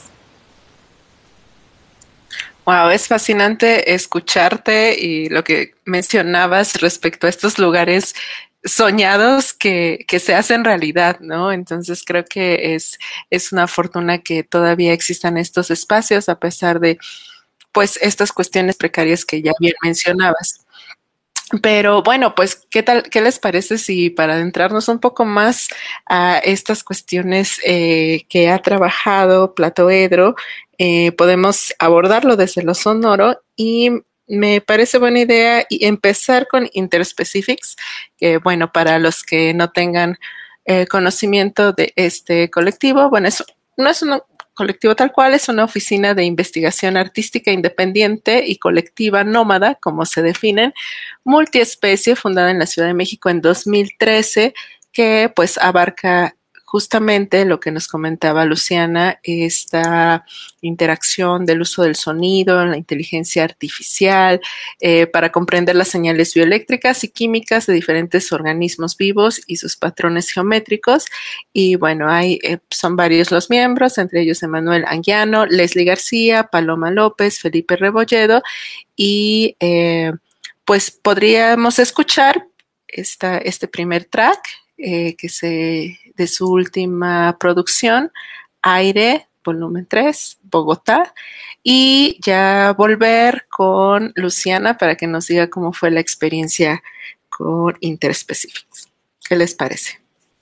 Wow, es fascinante escucharte y lo que mencionabas respecto a estos lugares soñados que, que se hacen realidad, ¿no? Entonces creo que es, es una fortuna que todavía existan estos espacios a pesar de, pues, estas cuestiones precarias que ya bien mencionabas. Pero bueno, pues, ¿qué tal, qué les parece si para adentrarnos un poco más a estas cuestiones eh, que ha trabajado Platoedro, eh, podemos abordarlo desde lo sonoro y me parece buena idea y empezar con Interspecifics, que bueno, para los que no tengan eh, conocimiento de este colectivo, bueno, eso no es un colectivo tal cual, es una oficina de investigación artística independiente y colectiva nómada, como se definen, multiespecie, fundada en la Ciudad de México en dos mil trece, que pues abarca justamente lo que nos comentaba Luciana, esta interacción del uso del sonido, la inteligencia artificial, eh, para comprender las señales bioeléctricas y químicas de diferentes organismos vivos y sus patrones geométricos. Y bueno, hay, eh, son varios los miembros, entre ellos Emanuel Anguiano, Leslie García, Paloma López, Felipe Rebolledo, y eh, pues podríamos escuchar esta, este primer track eh, que se de su última producción, Aire, volumen tres, Bogotá, y ya volver con Luciana para que nos diga cómo fue la experiencia con Interspecifics. ¿Qué les parece?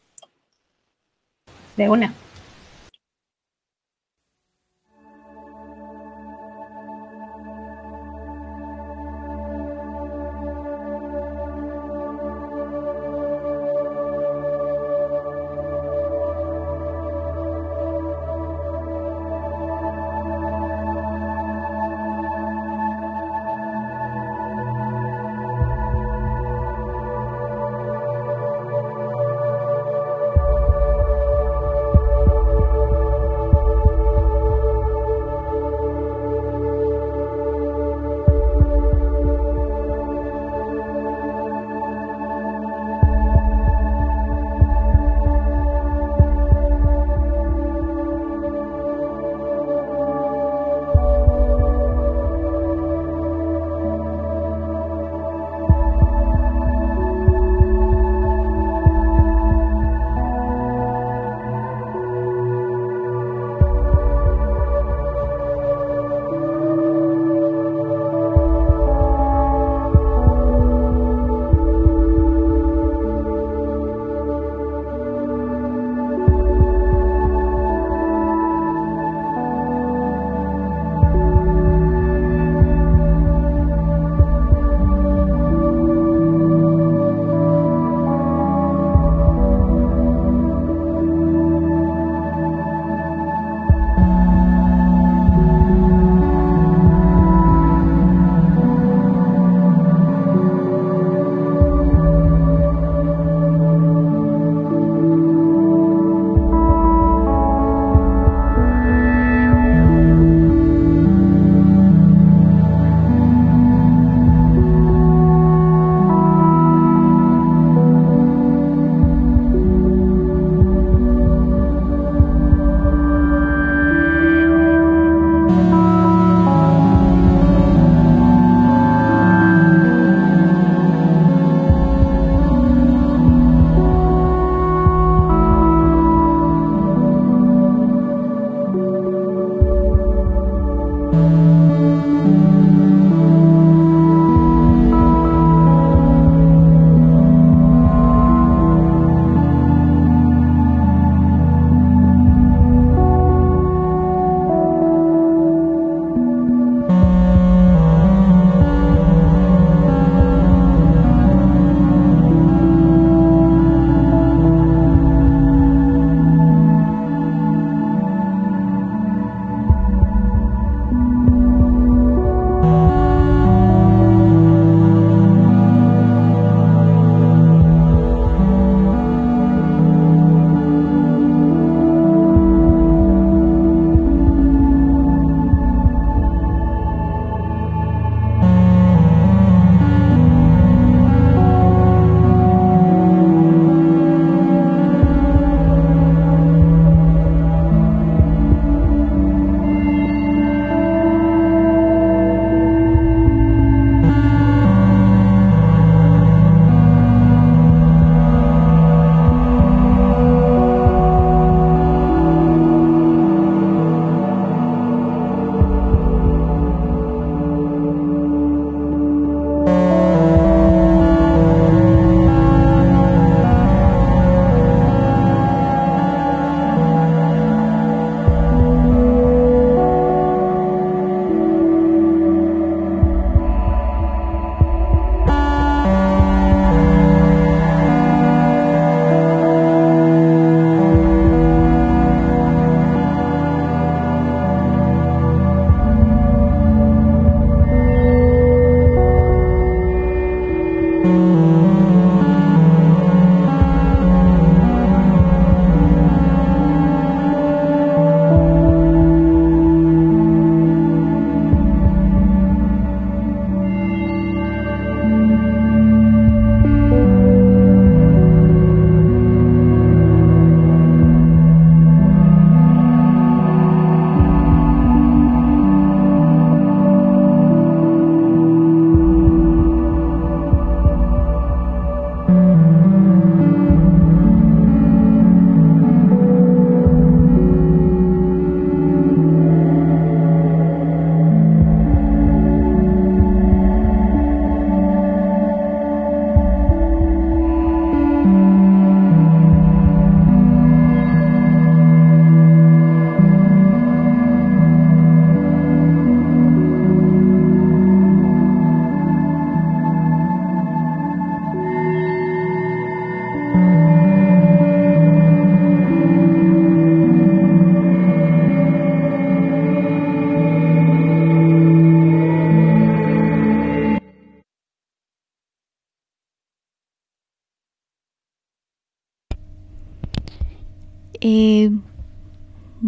De una.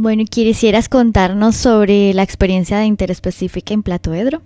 Bueno, ¿quisieras contarnos sobre la experiencia de Interespecífica en Platoedro?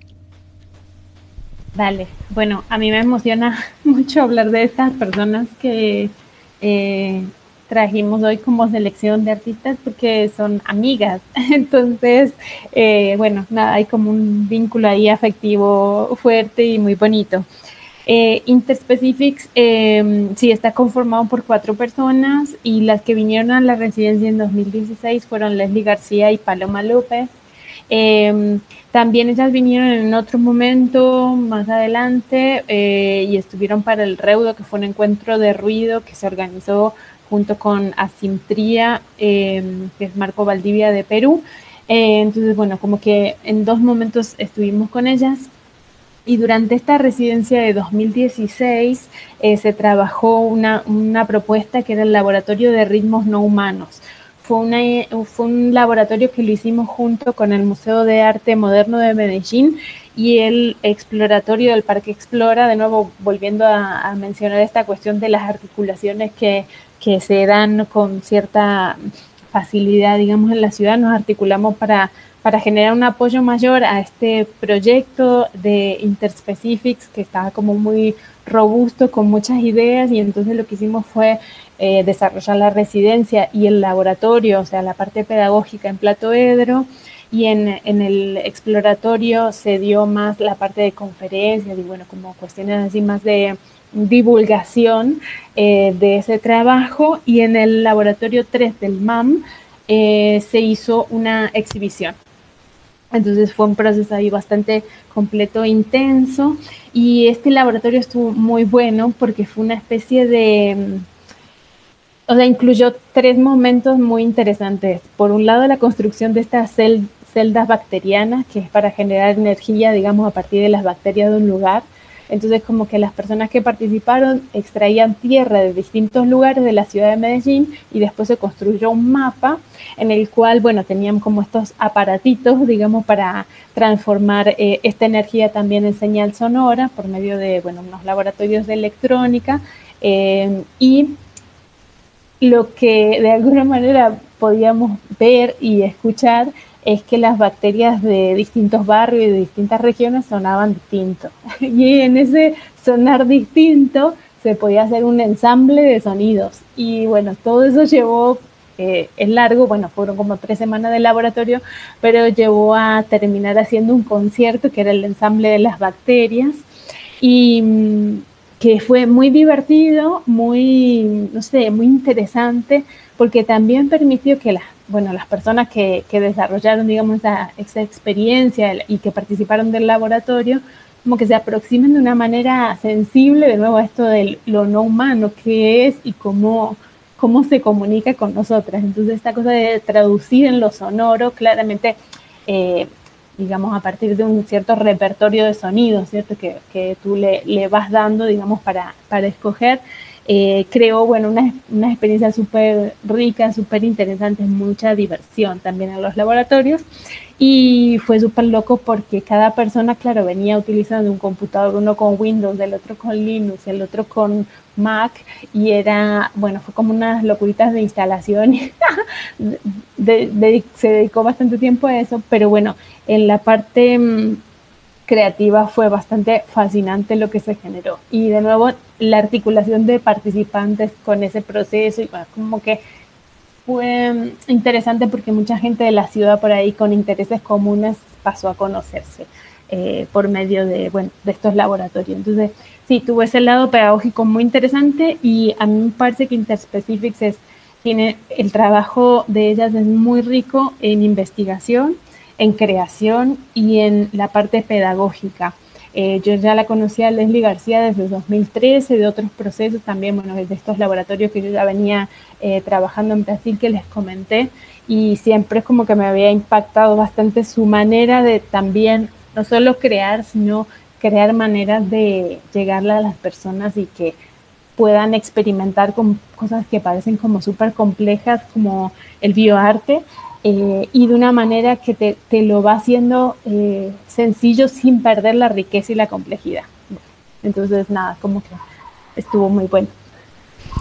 Vale, bueno, a mí me emociona mucho hablar de estas personas que eh, trajimos hoy como selección de artistas porque son amigas. Entonces, eh, bueno, nada, hay como un vínculo ahí afectivo fuerte y muy bonito. Eh, Interspecifics eh, sí está conformado por cuatro personas y las que vinieron a la residencia en dos mil dieciséis fueron Leslie García y Paloma López. Eh, también ellas vinieron en otro momento más adelante eh, y estuvieron para el Reudo, que fue un encuentro de ruido que se organizó junto con Asimetría, eh, que es Marco Valdivia de Perú. Eh, entonces, bueno, como que en dos momentos estuvimos con ellas. Y durante esta residencia de dos mil dieciséis eh, se trabajó una, una propuesta que era el Laboratorio de Ritmos No Humanos. Fue, una, fue un laboratorio que lo hicimos junto con el Museo de Arte Moderno de Medellín y el Exploratorio del Parque Explora, de nuevo volviendo a, a mencionar esta cuestión de las articulaciones que, que se dan con cierta facilidad, digamos, en la ciudad. Nos articulamos para, para generar un apoyo mayor a este proyecto de Interspecifics que estaba como muy robusto, con muchas ideas, y entonces lo que hicimos fue eh, desarrollar la residencia y el laboratorio, o sea, la parte pedagógica en Platoedro, y en, en el exploratorio se dio más la parte de conferencias y bueno, como cuestiones así más de divulgación eh, de ese trabajo, y en el laboratorio tres del M A M eh, se hizo una exhibición. Entonces fue un proceso ahí bastante completo, intenso, y este laboratorio estuvo muy bueno porque fue una especie de, o sea, incluyó tres momentos muy interesantes. Por un lado, la construcción de estas cel celdas bacterianas, que es para generar energía, digamos, a partir de las bacterias de un lugar. Entonces, como que las personas que participaron extraían tierra de distintos lugares de la ciudad de Medellín y después se construyó un mapa en el cual, bueno, tenían como estos aparatitos, digamos, para transformar eh, esta energía también en señal sonora por medio de, bueno, unos laboratorios de electrónica eh, y lo que de alguna manera podíamos ver y escuchar es que las bacterias de distintos barrios y de distintas regiones sonaban distinto. Y en ese sonar distinto se podía hacer un ensamble de sonidos. Y bueno, todo eso llevó, eh, es largo, bueno, fueron como tres semanas de laboratorio, pero llevó a terminar haciendo un concierto que era el ensamble de las bacterias. Y que fue muy divertido, muy, no sé, muy interesante, porque también permitió que las, bueno, las personas que, que desarrollaron, digamos, esa, esa experiencia y que participaron del laboratorio, como que se aproximen de una manera sensible, de nuevo, a esto de lo no humano, qué es y cómo, cómo se comunica con nosotras. Entonces, esta cosa de traducir en lo sonoro, claramente, eh, digamos, a partir de un cierto repertorio de sonidos, ¿cierto? Que, que tú le, le vas dando, digamos, para, para escoger. Eh, creó, bueno, una, una experiencia súper rica, súper interesante, mucha diversión también en los laboratorios, y fue súper loco porque cada persona, claro, venía utilizando un computador, uno con Windows, el otro con Linux, el otro con Mac, y era, bueno, fue como unas locuritas de instalación, de, de, de, se dedicó bastante tiempo a eso, pero bueno, en la parte mmm, creativa fue bastante fascinante lo que se generó, y de nuevo la articulación de participantes con ese proceso, y bueno, como que fue interesante porque mucha gente de la ciudad por ahí con intereses comunes pasó a conocerse eh, por medio de, bueno, de estos laboratorios. Entonces, sí, tuvo ese lado pedagógico muy interesante, y a mí me parece que Interspecifics es, tiene, el trabajo de ellas es muy rico en investigación, en creación y en la parte pedagógica. Eh, yo ya la conocía a Leslie García desde dos mil trece, de otros procesos también, bueno, de estos laboratorios que yo ya venía eh, trabajando en Brasil, que les comenté, y siempre es como que me había impactado bastante su manera de también no solo crear, sino crear maneras de llegarle a las personas y que puedan experimentar con cosas que parecen como súper complejas, como el bioarte, Eh, y de una manera que te, te lo va haciendo eh, sencillo sin perder la riqueza y la complejidad. Entonces, nada, como que estuvo muy bueno.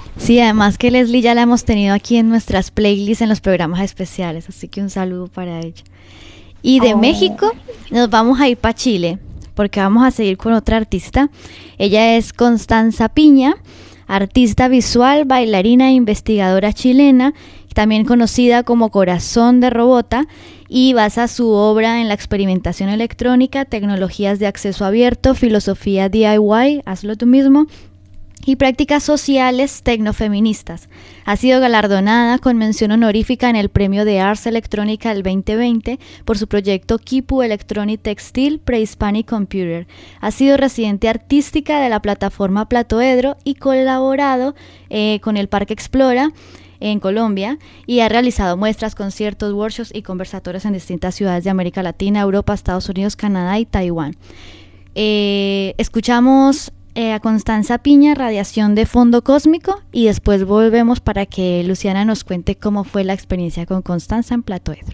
Sí, además que Leslie ya la hemos tenido aquí en nuestras playlists en los programas especiales, así que un saludo para ella. Y de oh. México nos vamos a ir para Chile, porque vamos a seguir con otra artista. Ella es Constanza Piña, artista visual, bailarina e investigadora chilena, también conocida como Corazón de Robota, y basa su obra en la experimentación electrónica, tecnologías de acceso abierto, filosofía D I Y, hazlo tú mismo, y prácticas sociales tecnofeministas. Ha sido galardonada con mención honorífica en el Premio de Arts Electrónica del veinte veinte por su proyecto Kipu Electronic Textile Pre-Hispanic Computer. Ha sido residente artística de la plataforma Platoedro y colaborado eh, con el Parque Explora en Colombia, y ha realizado muestras, conciertos, workshops y conversatorios en distintas ciudades de América Latina, Europa, Estados Unidos, Canadá y Taiwán. Eh, escuchamos Eh, a Constanza Piña, Radiación de Fondo Cósmico, y después volvemos para que Luciana nos cuente cómo fue la experiencia con Constanza en Platoedro.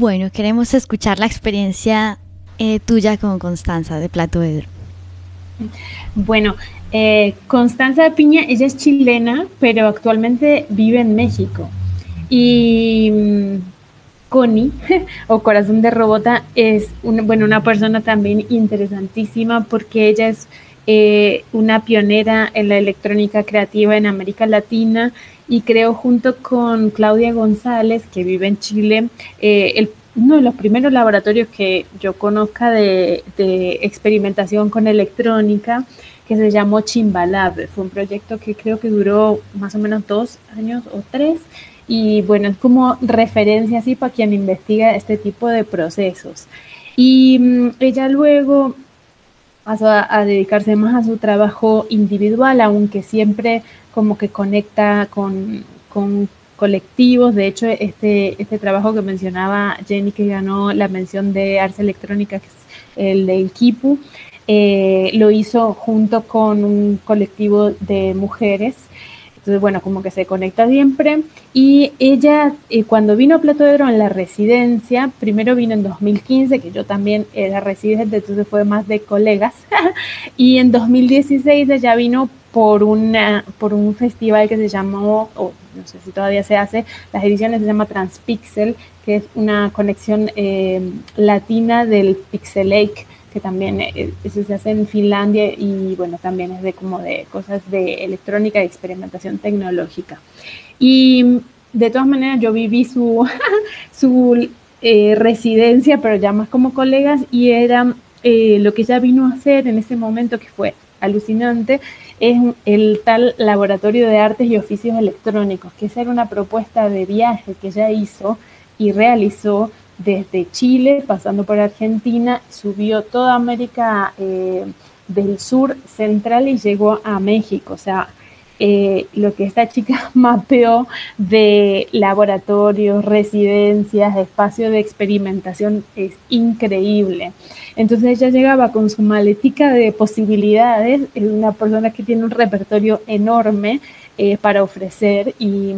Bueno, queremos escuchar la experiencia eh, tuya con Constanza de Platoedro. Bueno, eh, Constanza Piña, ella es chilena, pero actualmente vive en México. Y um, Connie, o Corazón de Robota, es una, bueno, una persona también interesantísima porque ella es eh, una pionera en la electrónica creativa en América Latina y creó junto con Claudia González, que vive en Chile, eh, el uno de los primeros laboratorios que yo conozca de, de experimentación con electrónica, que se llamó Chimbalab. Fue un proyecto que creo que duró más o menos dos años o tres, y bueno, es como referencia así para quien investiga este tipo de procesos. Y um, ella luego pasó a, a dedicarse más a su trabajo individual, aunque siempre como que conecta con, con colectivos. De hecho, este, este trabajo que mencionaba Jenny, que ganó la mención de Ars Electrónica, que es el del Kipu, eh, lo hizo junto con un colectivo de mujeres. Entonces, bueno, como que se conecta siempre. Y ella, eh, cuando vino a Platoedro en la residencia, primero vino en dos mil quince, que yo también era residente, entonces fue más de colegas. Y en dos mil dieciséis ella vino por, una, por un festival que se llamó, o no sé si todavía se hace, las ediciones se llama Transpixel, que es una conexión eh, latina del Pixel Lake, que también eh, eso se hace en Finlandia, y bueno, también es de como de cosas de electrónica y experimentación tecnológica. Y de todas maneras yo viví su, su eh, residencia, pero ya más como colegas, y era eh, lo que ella vino a hacer en ese momento, que fue alucinante, es el tal Laboratorio de Artes y Oficios Electrónicos, que esa era una propuesta de viaje que ella hizo y realizó desde Chile, pasando por Argentina, subió toda América eh, del sur central y llegó a México. O sea, eh, lo que esta chica mapeó de laboratorios, residencias, espacios de experimentación es increíble. Entonces ella llegaba con su maletica de posibilidades, es una persona que tiene un repertorio enorme eh, para ofrecer, y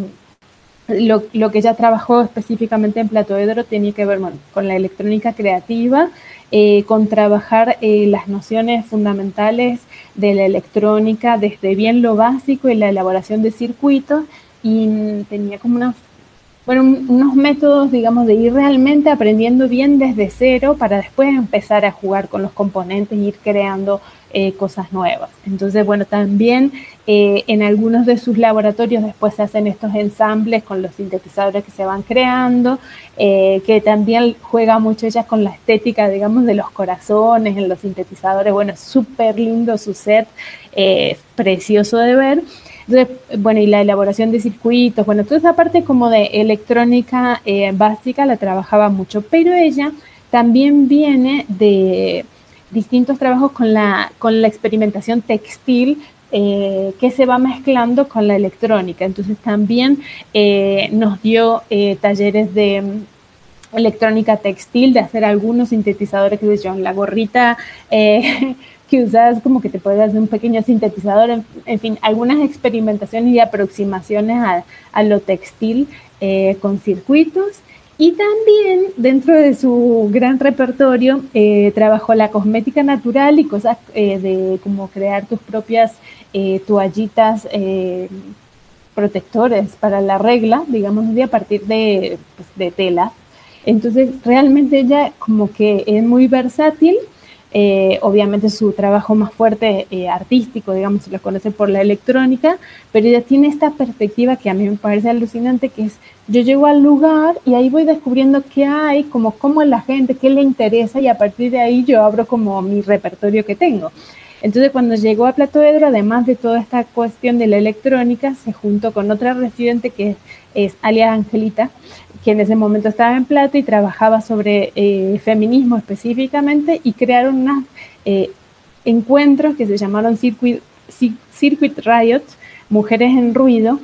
Lo, lo que ella trabajó específicamente en Platoedro tenía que ver, bueno, con la electrónica creativa, eh, con trabajar eh, las nociones fundamentales de la electrónica desde bien lo básico y la elaboración de circuitos, y tenía como una, bueno, un, unos métodos, digamos, de ir realmente aprendiendo bien desde cero para después empezar a jugar con los componentes e ir creando eh, cosas nuevas. Entonces, bueno, también eh, en algunos de sus laboratorios después se hacen estos ensambles con los sintetizadores que se van creando, eh, que también juega mucho ella con la estética, digamos, de los corazones en los sintetizadores. Bueno, es súper lindo su set, eh, es precioso de ver. Entonces, bueno, y la elaboración de circuitos, bueno, toda esa parte como de electrónica eh, básica la trabajaba mucho, pero ella también viene de distintos trabajos con la, con la experimentación textil, eh, que se va mezclando con la electrónica. Entonces también eh, nos dio eh, talleres de electrónica textil, de hacer algunos sintetizadores, que yo, la gorrita eh, que usas como que te puedes hacer un pequeño sintetizador, en, en fin, algunas experimentaciones y aproximaciones a, a lo textil eh, con circuitos. Y también dentro de su gran repertorio eh, trabajó la cosmética natural y cosas eh, de como crear tus propias eh, toallitas eh, protectores para la regla, digamos, a partir de, pues, de tela. Entonces realmente ella como que es muy versátil. Eh, obviamente su trabajo más fuerte eh, artístico, digamos, se lo conoce por la electrónica, pero ella tiene esta perspectiva que a mí me parece alucinante, que es, yo llego al lugar y ahí voy descubriendo qué hay, como cómo es la gente, qué le interesa, y a partir de ahí yo abro como mi repertorio que tengo. Entonces cuando llegó a Platoedro, además de toda esta cuestión de la electrónica, se juntó con otra residente que es, es Alia Angelita, que en ese momento estaba en Plato y trabajaba sobre eh, feminismo específicamente, y crearon unos eh, encuentros que se llamaron Circuit, Circuit Riot, Mujeres en Ruido,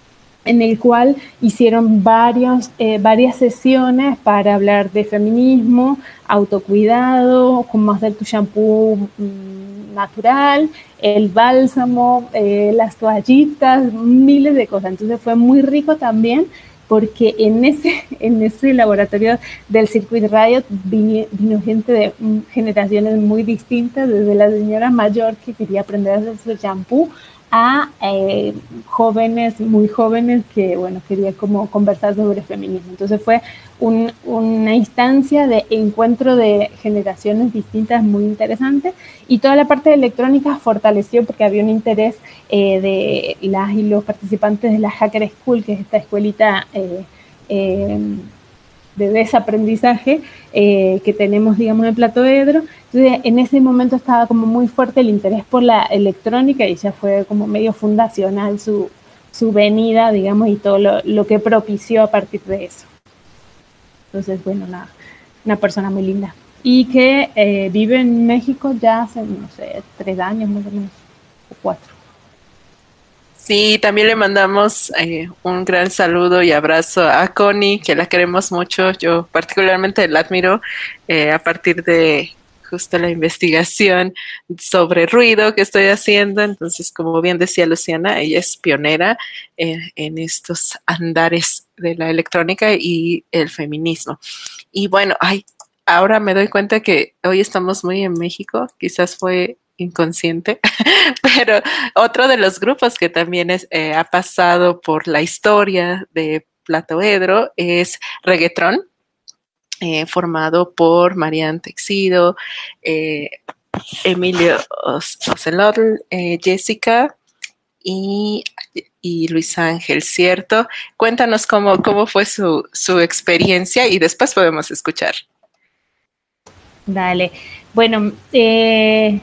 en el cual hicieron varios, eh, varias sesiones para hablar de feminismo, autocuidado, cómo hacer tu shampoo mmm, natural, el bálsamo, eh, las toallitas, miles de cosas. Entonces fue muy rico también porque en ese, en ese laboratorio del Circuit Riot vino, vino gente de generaciones muy distintas, desde la señora mayor que quería aprender a hacer su shampoo, a eh, jóvenes, muy jóvenes que, bueno, quería como conversar sobre feminismo. Entonces fue un, una instancia de encuentro de generaciones distintas muy interesante, y toda la parte de electrónica fortaleció porque había un interés eh, de las y los participantes de la Hacker School, que es esta escuelita eh, eh, de desaprendizaje eh, que tenemos, digamos, en Platoedro. Entonces, en ese momento estaba como muy fuerte el interés por la electrónica y ya fue como medio fundacional su, su venida, digamos, y todo lo, lo que propició a partir de eso. Entonces, bueno, una, una persona muy linda. Y que eh, vive en México ya hace, no sé, tres años más o menos, o cuatro. Sí, también le mandamos eh, un gran saludo y abrazo a Connie, que la queremos mucho. Yo particularmente la admiro eh, a partir de justo la investigación sobre ruido que estoy haciendo. Entonces, como bien decía Luciana, ella es pionera en, en estos andares de la electrónica y el feminismo. Y bueno, ay, ahora me doy cuenta que hoy estamos muy en México, quizás fue inconsciente, pero otro de los grupos que también es, eh, ha pasado por la historia de Platoedro es Reggaetrón, eh, formado por Marian Texido, eh, Emilio Ocelotl, eh, Jessica y, y Luis Ángel, ¿cierto? Cuéntanos cómo, cómo fue su, su experiencia y después podemos escuchar. Dale. Bueno, eh...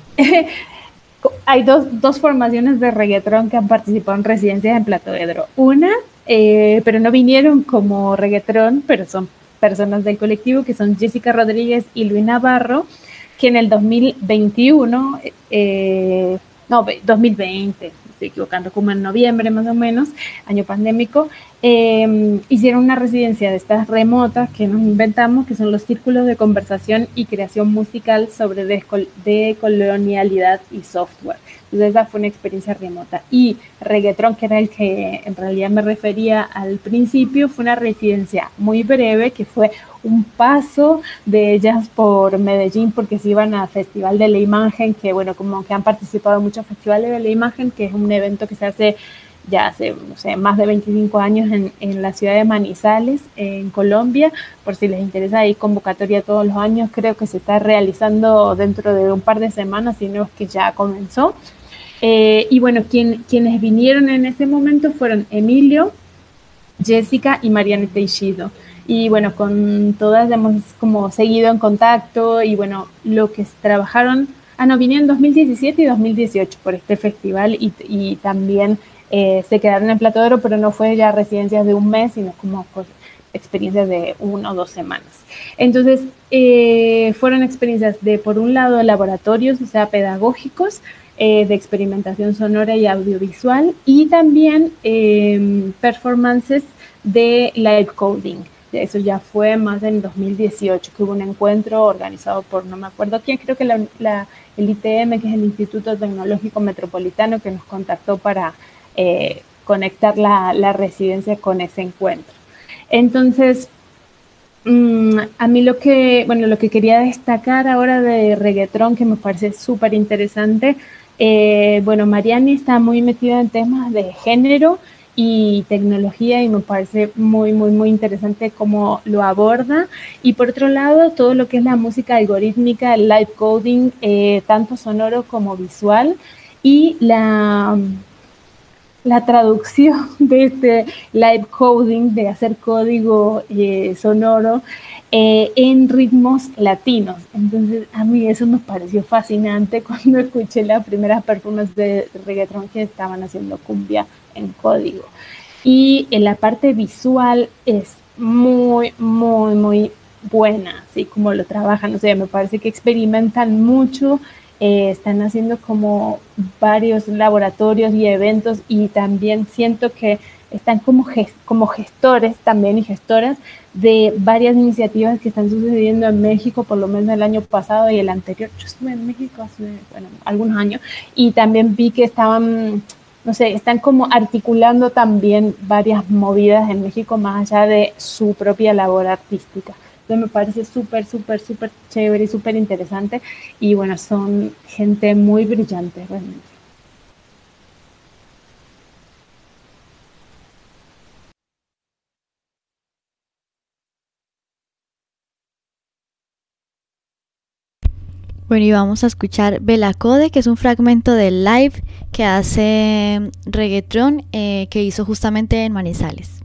hay dos, dos formaciones de reggaetrón que han participado en residencias en Platoedro. Una, eh, pero no vinieron como reggaetrón, pero son personas del colectivo, que son Jessica Rodríguez y Luis Navarro, que en el dos mil veintiuno, eh, no, dos mil veinte, estoy equivocando, como en noviembre más o menos, año pandémico, eh, hicieron una residencia de estas remotas que nos inventamos, que son los círculos de conversación y creación musical sobre decolonialidad y software. Entonces esa fue una experiencia remota. Y Reggaetrón, que era el que en realidad me refería al principio, fue una residencia muy breve, que fue un paso de ellas por Medellín, porque se iban al Festival de la Imagen, que bueno, como que han participado en muchos festivales de la imagen, que es un evento que se hace ya hace, no sé, más de veinticinco años en, en la ciudad de Manizales, en Colombia. Por si les interesa, hay convocatoria todos los años, creo que se está realizando dentro de un par de semanas, si no es que ya comenzó. Eh, y bueno, quien, quienes vinieron en ese momento fueron Emilio, Jessica y Mariana Teixido. Y bueno, con todas hemos como seguido en contacto, y bueno, lo que trabajaron, ah no, vinieron en dos mil diecisiete y dos mil dieciocho por este festival, y, y también eh, se quedaron en Platoedro, pero no fue ya residencias de un mes, sino como pues, experiencias de una o dos semanas. Entonces, eh, fueron experiencias de, por un lado, laboratorios, o sea, pedagógicos, eh, de experimentación sonora y audiovisual, y también eh, performances de live coding. Eso ya fue más en dos mil dieciocho, que hubo un encuentro organizado por, no me acuerdo quién, creo que la, la, el I T M, que es el Instituto Tecnológico Metropolitano, que nos contactó para eh, conectar la, la residencia con ese encuentro. Entonces, mmm, a mí lo que, bueno, lo que quería destacar ahora de Reggaetrón, que me parece súper interesante, eh, bueno, Mariani está muy metida en temas de género y tecnología, y me parece muy, muy, muy interesante cómo lo aborda. Y por otro lado, todo lo que es la música algorítmica, el live coding, eh, tanto sonoro como visual, y la, la traducción de este live coding, de hacer código eh, sonoro eh, en ritmos latinos. Entonces, a mí eso me pareció fascinante cuando escuché las primeras performances de reggaetón que estaban haciendo cumbia en código. Y en la parte visual es muy, muy, muy buena, así como lo trabajan. O sea, me parece que experimentan mucho, eh, están haciendo como varios laboratorios y eventos, y también siento que están como, gest como gestores también y gestoras de varias iniciativas que están sucediendo en México, por lo menos el año pasado y el anterior. Yo estuve en México hace, bueno, algunos años, y también vi que estaban no sé, están como articulando también varias movidas en México más allá de su propia labor artística. Entonces me parece súper, súper, súper chévere y súper interesante. Y bueno, son gente muy brillante realmente. Bueno, y vamos a escuchar Belacode, que es un fragmento del live que hace Reggaeton, eh, que hizo justamente en Manizales.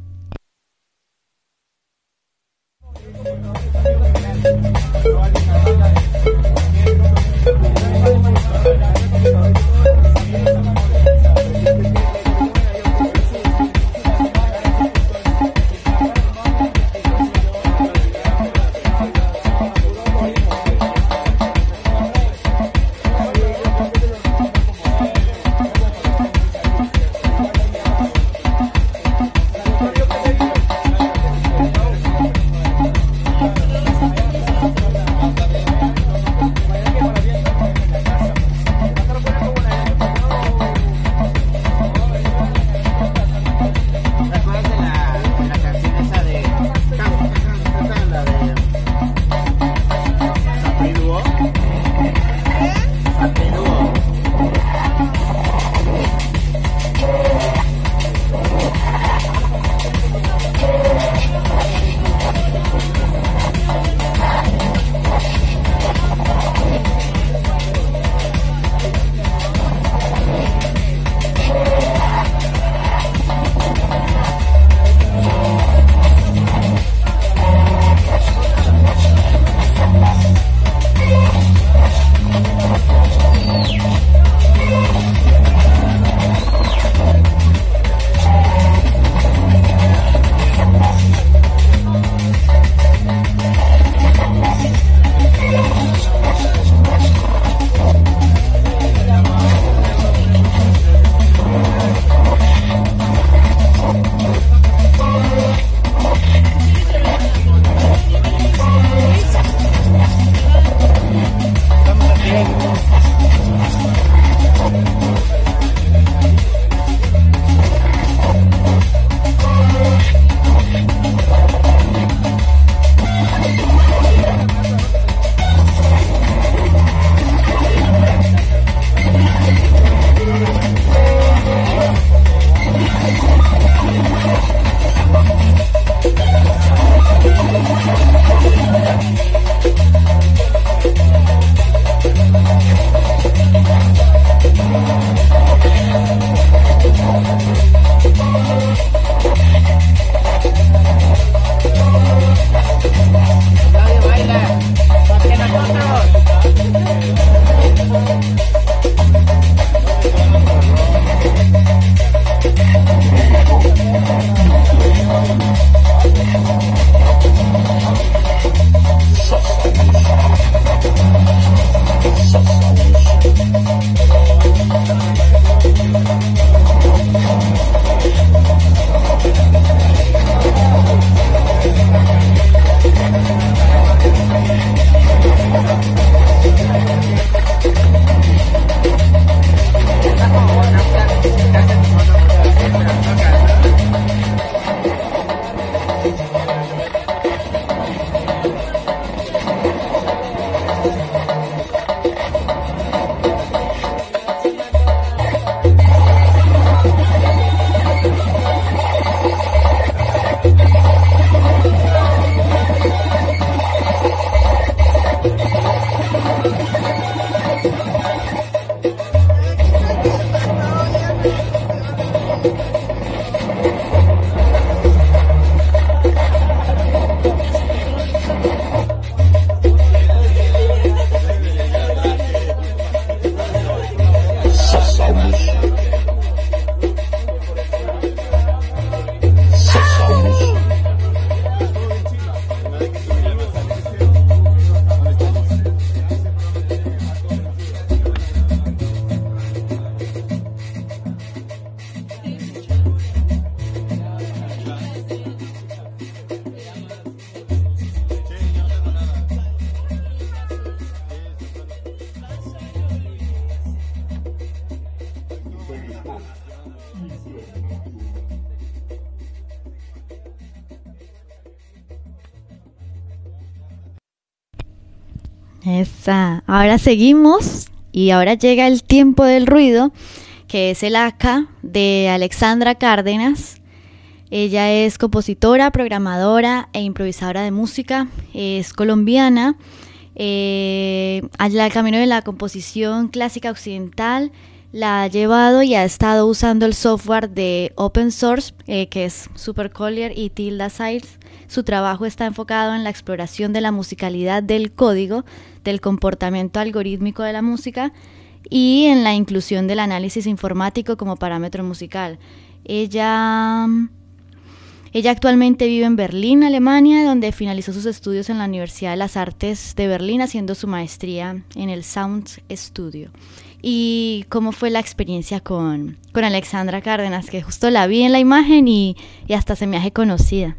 Esa. Ahora seguimos y ahora llega el tiempo del ruido, que es el acá de Alexandra Cárdenas. Ella es compositora, programadora e improvisadora de música. Es colombiana. Eh, al camino de la composición clásica occidental la ha llevado y ha estado usando el software de open source, eh, que es SuperCollier y Tilda Siles. Su trabajo está enfocado en la exploración de la musicalidad del código, del comportamiento algorítmico de la música y en la inclusión del análisis informático como parámetro musical. Ella, ella actualmente vive en Berlín, Alemania, donde finalizó sus estudios en la Universidad de las Artes de Berlín, haciendo su maestría en el Sound Studio. ¿Y cómo fue la experiencia con, con Alexandra Cárdenas? Que justo la vi en la imagen y, y hasta se me hace conocida.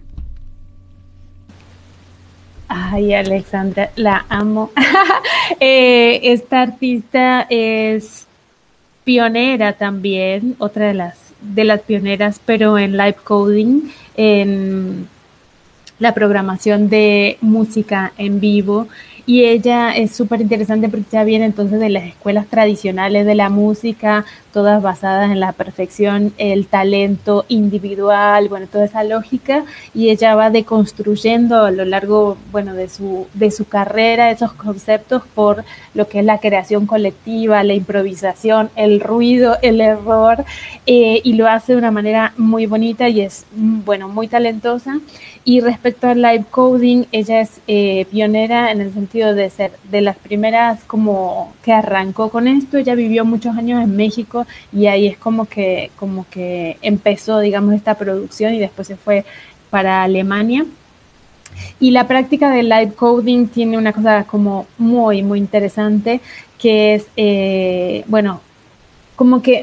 Ay, Alexandra, la amo. eh, esta artista es pionera también, otra de las, de las pioneras, pero en live coding, en la programación de música en vivo. Y ella es súper interesante porque ya viene entonces de las escuelas tradicionales de la música, todas basadas en la perfección, el talento individual, bueno, toda esa lógica, y ella va deconstruyendo a lo largo, bueno, de su, de su carrera esos conceptos por lo que es la creación colectiva, la improvisación, el ruido, el error, eh, y lo hace de una manera muy bonita y es, bueno, muy talentosa. Y respecto al live coding, ella es eh, pionera en el sentido de ser de las primeras como que arrancó con esto. Ella vivió muchos años en México y ahí es como que, como que empezó, digamos, esta producción y después se fue para Alemania. Y la práctica del live coding tiene una cosa como muy, muy interesante, que es, eh, bueno, como que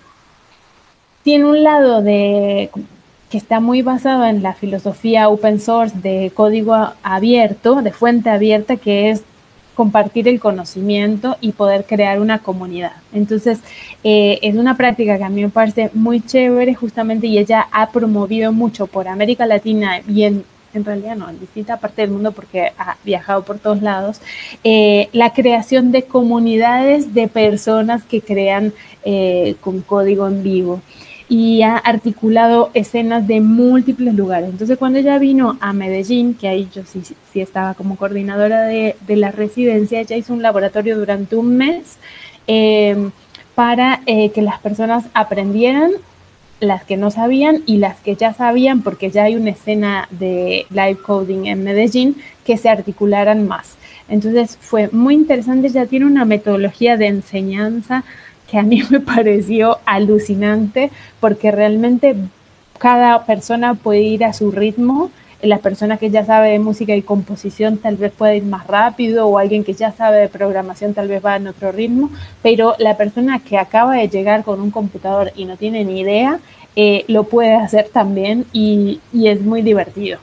tiene un lado de que está muy basado en la filosofía open source de código abierto, de fuente abierta, que es compartir el conocimiento y poder crear una comunidad. Entonces, eh, es una práctica que a mí me parece muy chévere justamente, y ella ha promovido mucho por América Latina y en, en realidad no, en distintas partes del mundo porque ha viajado por todos lados, eh, la creación de comunidades de personas que crean eh, con código en vivo. Y ha articulado escenas de múltiples lugares. Entonces, cuando ella vino a Medellín, que ahí yo sí, sí estaba como coordinadora de, de la residencia, ella hizo un laboratorio durante un mes eh, para eh, que las personas aprendieran, las que no sabían y las que ya sabían, porque ya hay una escena de live coding en Medellín, que se articularan más. Entonces, fue muy interesante. Ella tiene una metodología de enseñanza que a mí me pareció alucinante, porque realmente cada persona puede ir a su ritmo. La persona que ya sabe de música y composición tal vez puede ir más rápido, o alguien que ya sabe de programación tal vez va en otro ritmo, pero la persona que acaba de llegar con un computador y no tiene ni idea, eh, lo puede hacer también, y, y es muy divertido.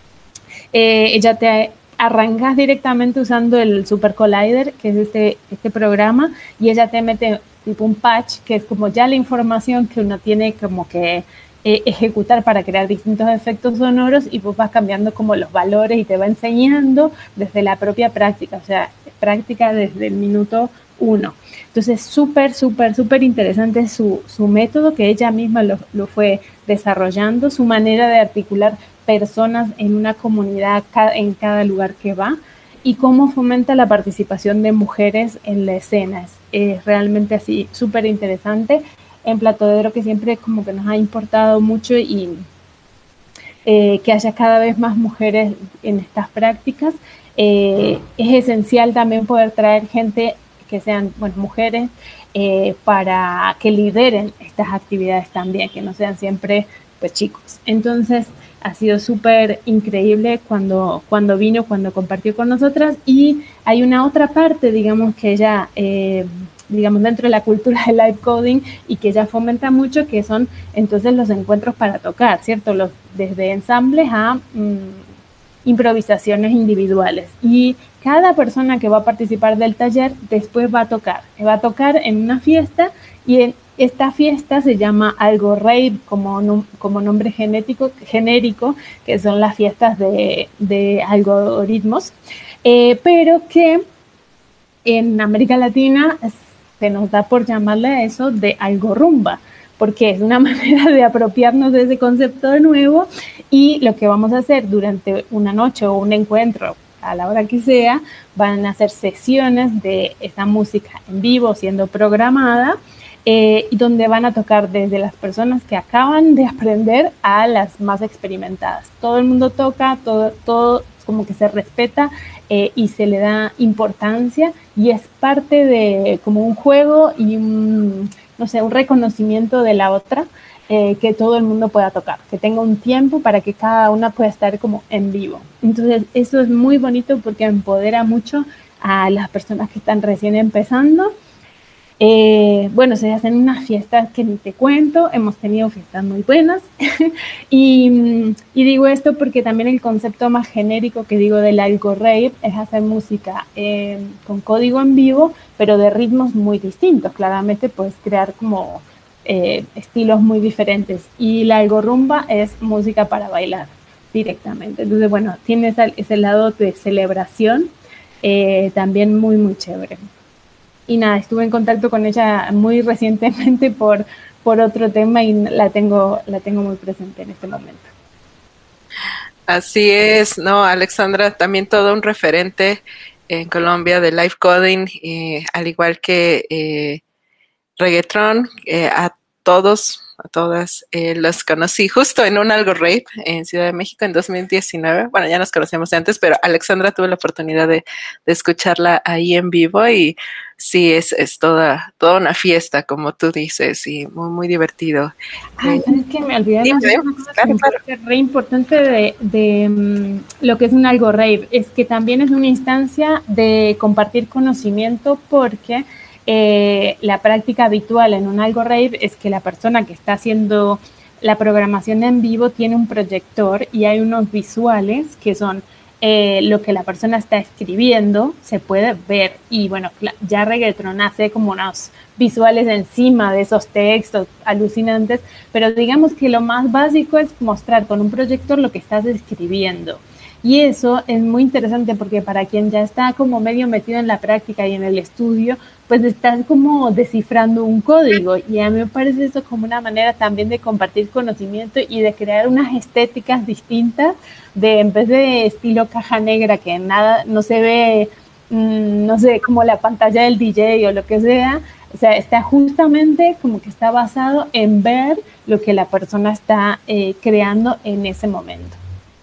Eh, ella te arrancas directamente usando el SuperCollider, que es este, este programa, y ella te mete tipo un patch, que es como ya la información que uno tiene como que eh, ejecutar para crear distintos efectos sonoros, y vos vas cambiando como los valores y te va enseñando desde la propia práctica, o sea, práctica desde el minuto uno. Entonces, súper, súper, súper interesante su, su método, que ella misma lo, lo fue desarrollando, su manera de articular personas en una comunidad en cada lugar que va, y cómo fomenta la participación de mujeres en la escena. Es, es realmente así súper interesante. En Platodero, que siempre como que nos ha importado mucho, y eh, que haya cada vez más mujeres en estas prácticas. Eh, es esencial también poder traer gente que sean, bueno, mujeres, eh, para que lideren estas actividades también, que no sean siempre pues chicos. Entonces, ha sido súper increíble cuando, cuando vino, cuando compartió con nosotras. Y hay una otra parte, digamos, que ella, eh, digamos, dentro de la cultura del live coding, y que ella fomenta mucho, que son entonces los encuentros para tocar, ¿cierto? Los, desde ensambles a mmm, improvisaciones individuales. Y cada persona que va a participar del taller después va a tocar. Va a tocar en una fiesta, y en esta fiesta se llama Algo Rave, como, como nombre genético, genérico, que son las fiestas de, de algoritmos, eh, pero que en América Latina se nos da por llamarle a eso de algo rumba, porque es una manera de apropiarnos de ese concepto de nuevo, y lo que vamos a hacer durante una noche o un encuentro, a la hora que sea, van a hacer sesiones de esta música en vivo siendo programada, eh, y donde van a tocar desde las personas que acaban de aprender a las más experimentadas. Todo el mundo toca, todo, todo como que se respeta eh, y se le da importancia, y es parte de como un juego y un, no sé, un reconocimiento de la otra, eh, que todo el mundo pueda tocar, que tenga un tiempo para que cada una pueda estar como en vivo. Entonces eso es muy bonito porque empodera mucho a las personas que están recién empezando. Eh, bueno, se hacen unas fiestas que ni te cuento, hemos tenido fiestas muy buenas. y, y digo esto porque también el concepto más genérico que digo del algo rave es hacer música eh, con código en vivo, pero de ritmos muy distintos. Claramente puedes crear como eh, estilos muy diferentes, y la algo rumba es música para bailar directamente. Entonces, bueno, tiene ese, ese lado de celebración eh, también muy, muy chévere. Y nada, estuve en contacto con ella muy recientemente por, por otro tema, y la tengo, la tengo muy presente en este momento. Así es, ¿no? Alexandra, también todo un referente en Colombia de live coding, eh, al igual que eh, Reggaeton, eh, a todos, a todas, eh, los conocí justo en un algo rave en Ciudad de México en dos mil diecinueve. Bueno, ya nos conocíamos de antes, pero Alexandra tuve la oportunidad de, de escucharla ahí en vivo, y sí, es, es toda, toda una fiesta, como tú dices, y muy, muy divertido. Ay, eh, ¿sabes qué? Me olvidé de sí, una cosa claro, claro. que es re importante de, de um, lo que es un algo rave, es que también es una instancia de compartir conocimiento, porque Eh, la práctica habitual en un algo rave es que la persona que está haciendo la programación en vivo tiene un proyector y hay unos visuales que son eh, lo que la persona está escribiendo, se puede ver. Y bueno, ya Reggaeton hace como unos visuales encima de esos textos alucinantes, pero digamos que lo más básico es mostrar con un proyector lo que estás escribiendo. Y eso es muy interesante porque para quien ya está como medio metido en la práctica y en el estudio, pues estás como descifrando un código, y a mí me parece eso como una manera también de compartir conocimiento y de crear unas estéticas distintas, de en vez de estilo caja negra que nada, no se ve, mmm, no sé, como la pantalla del D J o lo que sea. O sea, está justamente como que está basado en ver lo que la persona está eh, creando en ese momento.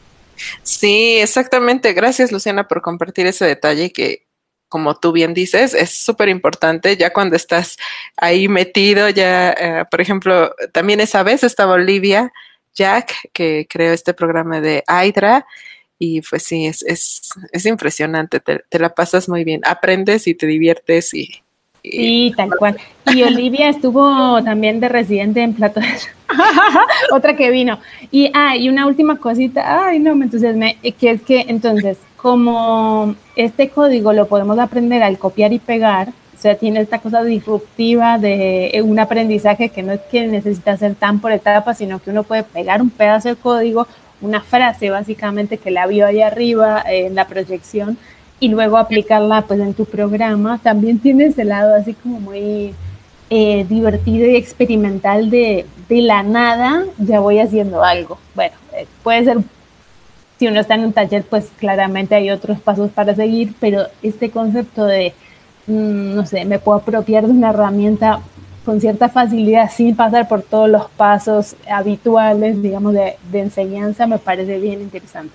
Sí, exactamente. Gracias, Luciana, por compartir ese detalle que, como tú bien dices, es súper importante ya cuando estás ahí metido. Ya, eh, por ejemplo, también esa vez estaba Olivia Jack, que creó este programa de Hydra, y pues sí, es, es, es impresionante, te, te la pasas muy bien, aprendes y te diviertes y... y sí, tal cual. Y Olivia estuvo también de residente en Plato de... Otra que vino. Y, ah, y una última cosita, ay, no me entusiasmé, que es que entonces, como este código lo podemos aprender al copiar y pegar, o sea, tiene esta cosa disruptiva de un aprendizaje que no es que necesita ser tan por etapas, sino que uno puede pegar un pedazo de código, una frase básicamente que la vio ahí arriba eh, en la proyección, y luego aplicarla pues en tu programa. También tiene ese lado así como muy eh, divertido y experimental de, de la nada, ya voy haciendo algo. Bueno, eh, puede ser, si uno está en un taller, pues claramente hay otros pasos para seguir, pero este concepto de, mmm, no sé, me puedo apropiar de una herramienta con cierta facilidad sin pasar por todos los pasos habituales, digamos, de, de enseñanza, me parece bien interesante.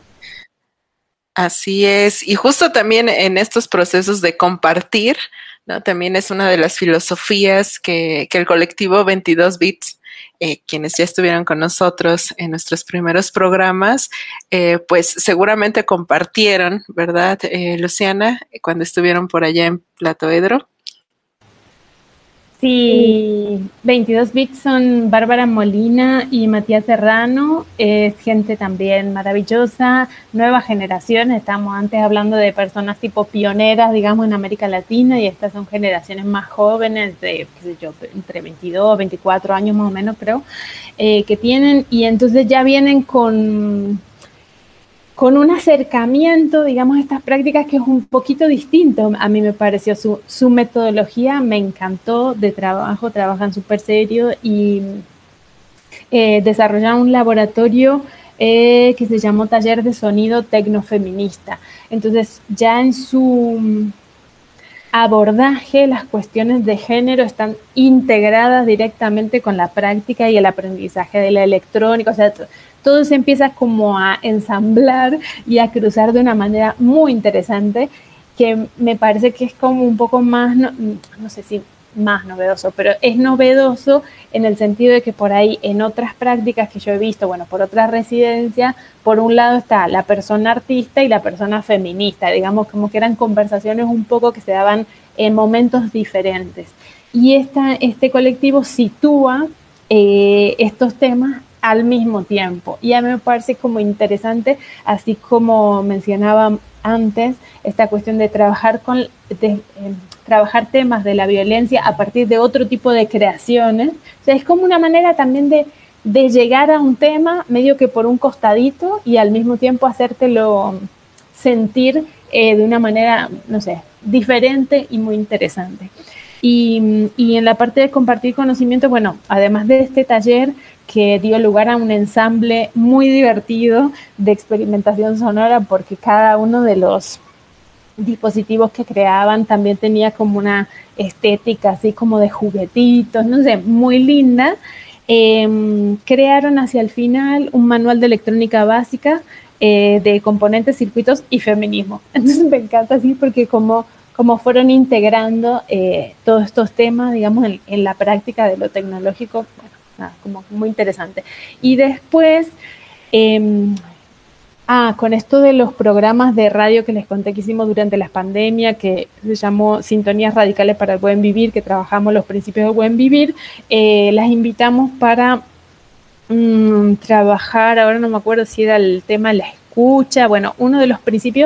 Así es, y justo también en estos procesos de compartir, ¿no? También es una de las filosofías que, que el colectivo veintidós bits, eh, quienes ya estuvieron con nosotros en nuestros primeros programas, eh, pues seguramente compartieron, ¿verdad, eh, Luciana, cuando estuvieron por allá en Platoedro? Sí, veintidós bits son Bárbara Molina y Matías Serrano, es gente también maravillosa, nueva generación, estamos antes hablando de personas tipo pioneras, digamos, en América Latina, y estas son generaciones más jóvenes, de, qué sé yo, entre veintidós, veinticuatro años más o menos creo, eh, que tienen, y entonces ya vienen con... con un acercamiento, digamos, a estas prácticas que es un poquito distinto. A mí me pareció su, su metodología, me encantó de trabajo, trabajan súper serio y eh, desarrollaron un laboratorio eh, que se llamó Taller de Sonido Tecnofeminista. Entonces, ya en su abordaje, las cuestiones de género están integradas directamente con la práctica y el aprendizaje de la electrónica, o sea, todo se empieza como a ensamblar y a cruzar de una manera muy interesante, que me parece que es como un poco más, no, no sé si más novedoso, pero es novedoso en el sentido de que por ahí en otras prácticas que yo he visto, bueno, por otras residencias, por un lado está la persona artista y la persona feminista, digamos como que eran conversaciones un poco que se daban en momentos diferentes. Y esta, este colectivo sitúa eh, estos temas al mismo tiempo. Y a mí me parece como interesante, así como mencionaba antes, esta cuestión de trabajar con de, eh, trabajar temas de la violencia a partir de otro tipo de creaciones. O sea, es como una manera también de, de llegar a un tema medio que por un costadito y al mismo tiempo hacértelo sentir eh, de una manera, no sé, diferente y muy interesante. Y, y en la parte de compartir conocimiento, bueno, además de este taller que dio lugar a un ensamble muy divertido de experimentación sonora, porque cada uno de los dispositivos que creaban también tenía como una estética así como de juguetitos, no sé, muy linda. Eh, crearon hacia el final un manual de electrónica básica eh, de componentes, circuitos y feminismo. Entonces me encanta así porque como, como fueron integrando eh, todos estos temas, digamos, en, en la práctica de lo tecnológico, bueno, nada, como muy interesante. Y después... Eh, Ah, con esto de los programas de radio que les conté que hicimos durante la pandemia, que se llamó Sintonías Radicales para el Buen Vivir, que trabajamos los principios del buen vivir, eh, las invitamos para mmm, trabajar, ahora no me acuerdo si era el tema de la escucha, bueno, uno de los principios,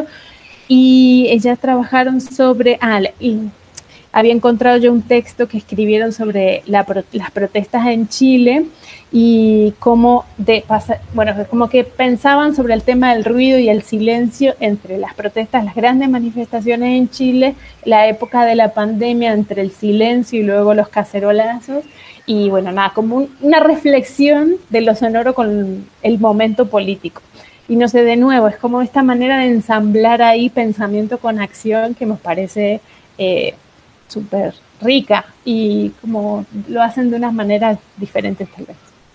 y ellas trabajaron sobre, ah, y había encontrado yo un texto que escribieron sobre la, las protestas en Chile y cómo de pasa, bueno, como que pensaban sobre el tema del ruido y el silencio entre las protestas, las grandes manifestaciones en Chile, la época de la pandemia entre el silencio y luego los cacerolazos y bueno, nada, como un, una reflexión de lo sonoro con el momento político. Y no sé, de nuevo, es como esta manera de ensamblar ahí pensamiento con acción que nos parece eh, súper rica y como lo hacen de unas maneras diferentes tal vez.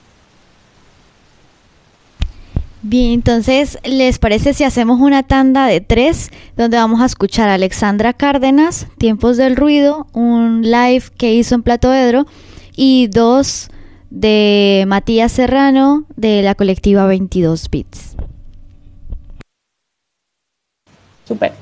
Bien, entonces, ¿les parece si hacemos una tanda de tres donde vamos a escuchar a Alexandra Cárdenas, Tiempos del Ruido, un live que hizo en Platoedro, y dos de Matías Serrano de la colectiva veintidós bits? Súper.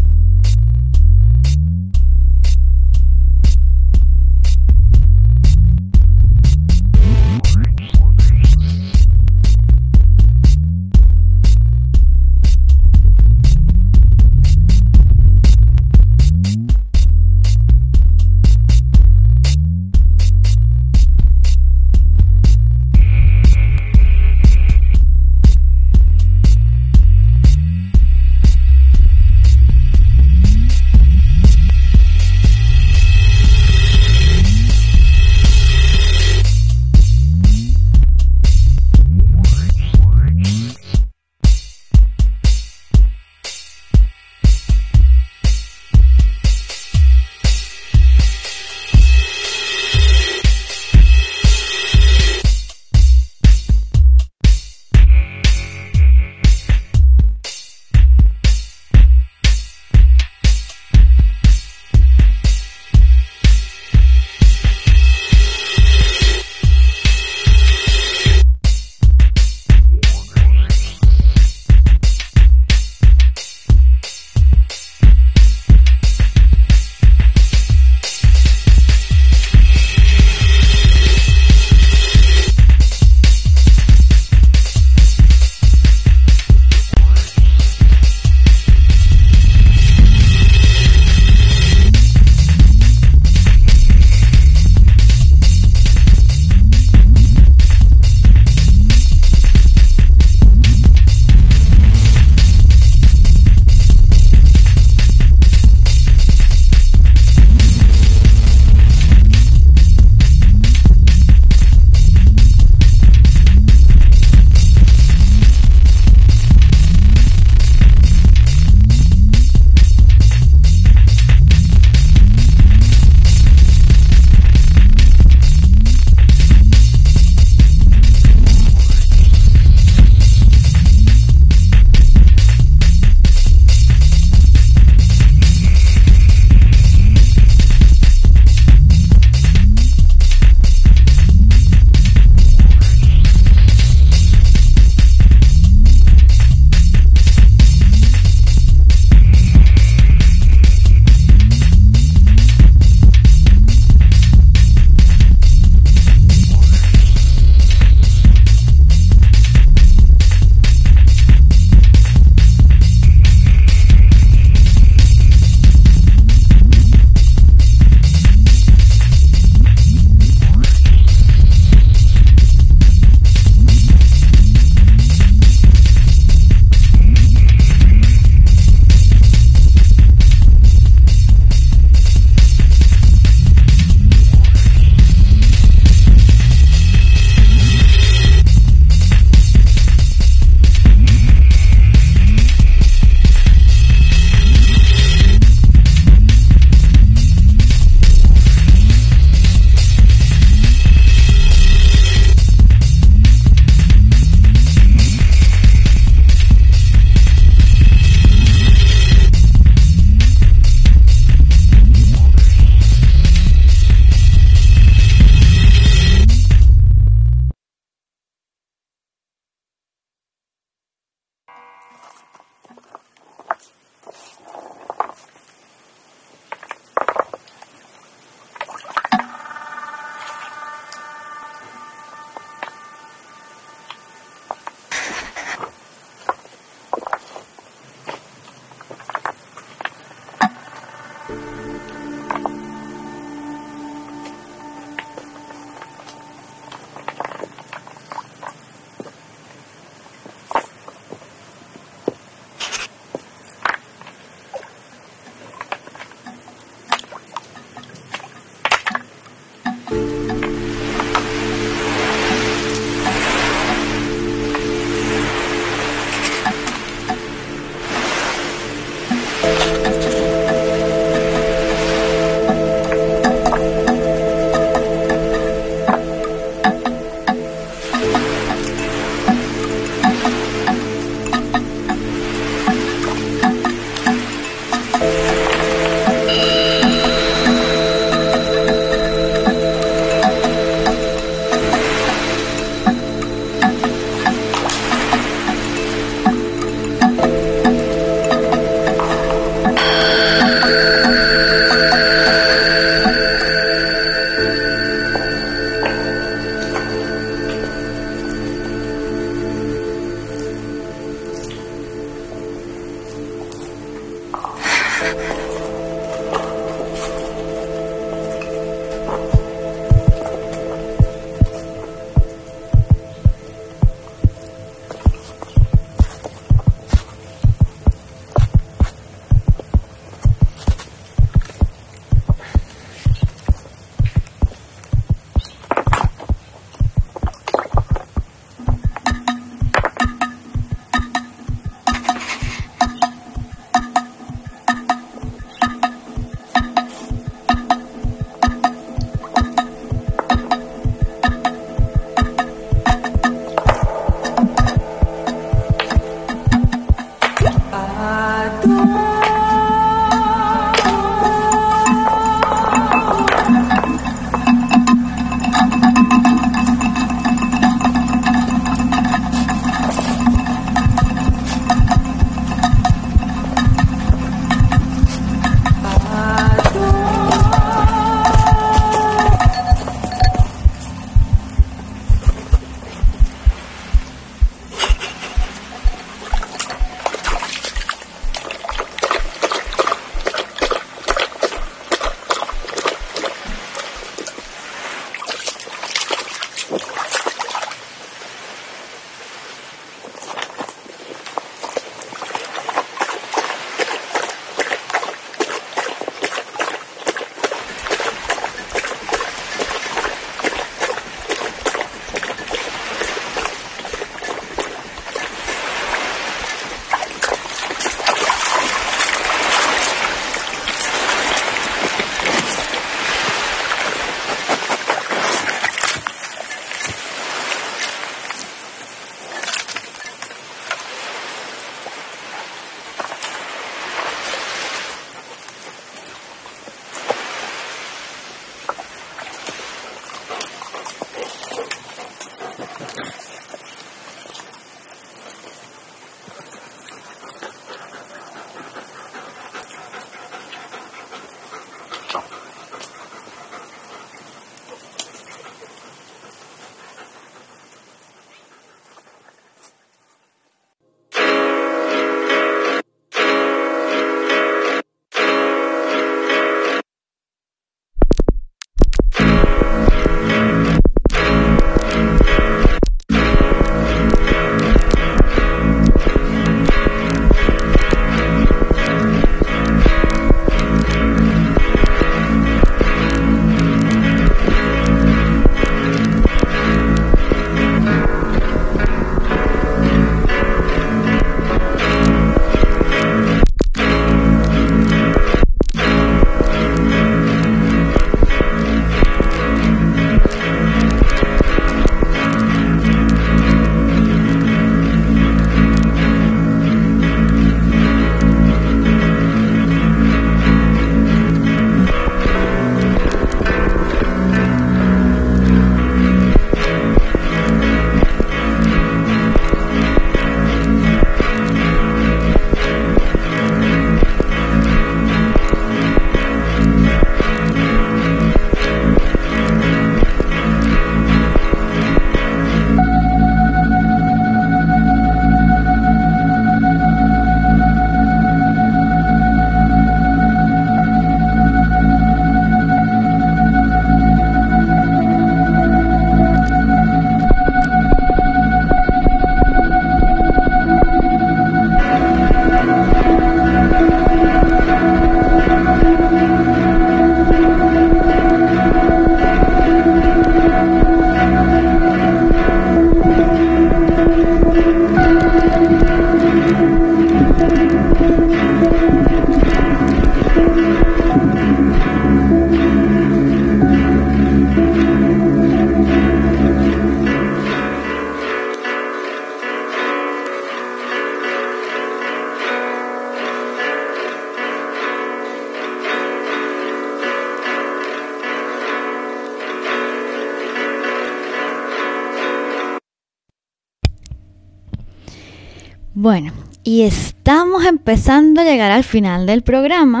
Bueno, y estamos empezando a llegar al final del programa,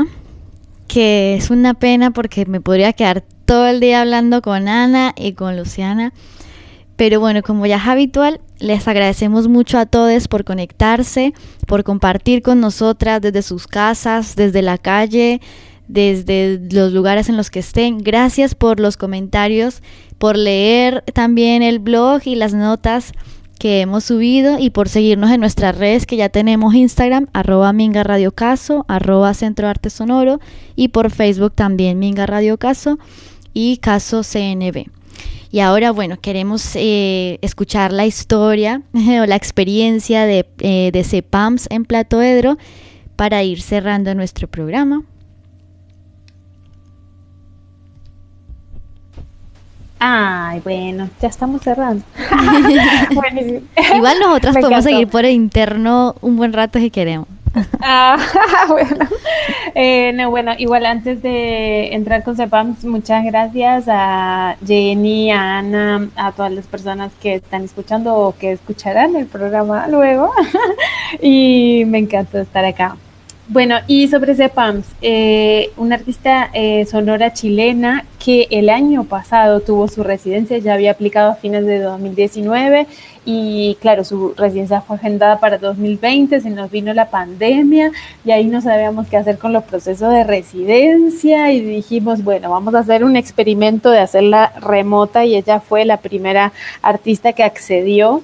que es una pena porque me podría quedar todo el día hablando con Ana y con Luciana. Pero bueno, como ya es habitual, les agradecemos mucho a todos por conectarse, por compartir con nosotras desde sus casas, desde la calle, desde los lugares en los que estén. Gracias por los comentarios, por leer también el blog y las notas que hemos subido y por seguirnos en nuestras redes, que ya tenemos Instagram, arroba Minga Radio Caso, arroba Centro Arte Sonoro, y por Facebook también Minga Radio Caso y Caso C N B. Y ahora, bueno, queremos eh, escuchar la historia o la experiencia de, eh, de CEPAMS en Platoedro para ir cerrando nuestro programa. Ay, bueno, ya estamos cerrando. Buenísimo. Igual nosotras Me podemos encantó. seguir por el interno un buen rato si queremos. Ah, bueno. Eh, no, bueno, igual antes de entrar con CEPAMS, muchas gracias a Jenny, a Ana, a todas las personas que están escuchando o que escucharán el programa luego. Y me encantó estar acá. Bueno, y sobre Cepams, eh, una artista eh, sonora chilena que el año pasado tuvo su residencia, ya había aplicado a fines de dos mil diecinueve y claro, su residencia fue agendada para dos mil veinte, se nos vino la pandemia y ahí no sabíamos qué hacer con los procesos de residencia y dijimos, bueno, vamos a hacer un experimento de hacerla remota y ella fue la primera artista que accedió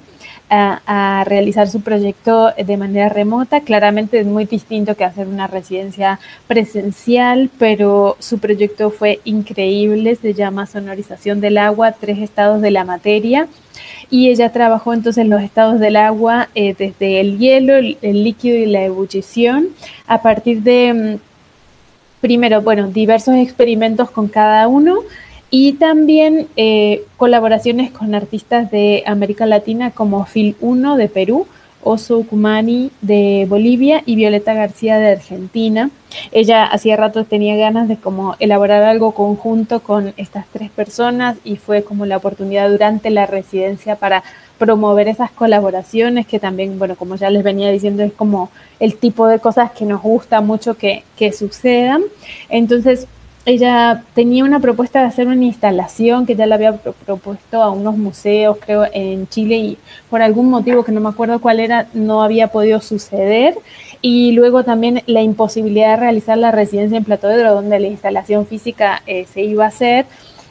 A, a realizar su proyecto de manera remota. Claramente es muy distinto que hacer una residencia presencial, pero su proyecto fue increíble, se llama Sonorización del Agua, tres estados de la materia, y ella trabajó entonces en los estados del agua eh, desde el hielo, el, el líquido y la ebullición, a partir de, primero, bueno, diversos experimentos con cada uno, y también eh, colaboraciones con artistas de América Latina como Phil Uno de Perú, Oso Cumani de Bolivia y Violeta García de Argentina. Ella hacía rato tenía ganas de como elaborar algo conjunto con estas tres personas y fue como la oportunidad durante la residencia para promover esas colaboraciones que también, bueno, como ya les venía diciendo, es como el tipo de cosas que nos gusta mucho que, que sucedan. Entonces, ella tenía una propuesta de hacer una instalación que ya le había pro propuesto a unos museos, creo, en Chile, y por algún motivo que no me acuerdo cuál era, no había podido suceder. Y luego también la imposibilidad de realizar la residencia en Platoedro, donde la instalación física eh, se iba a hacer,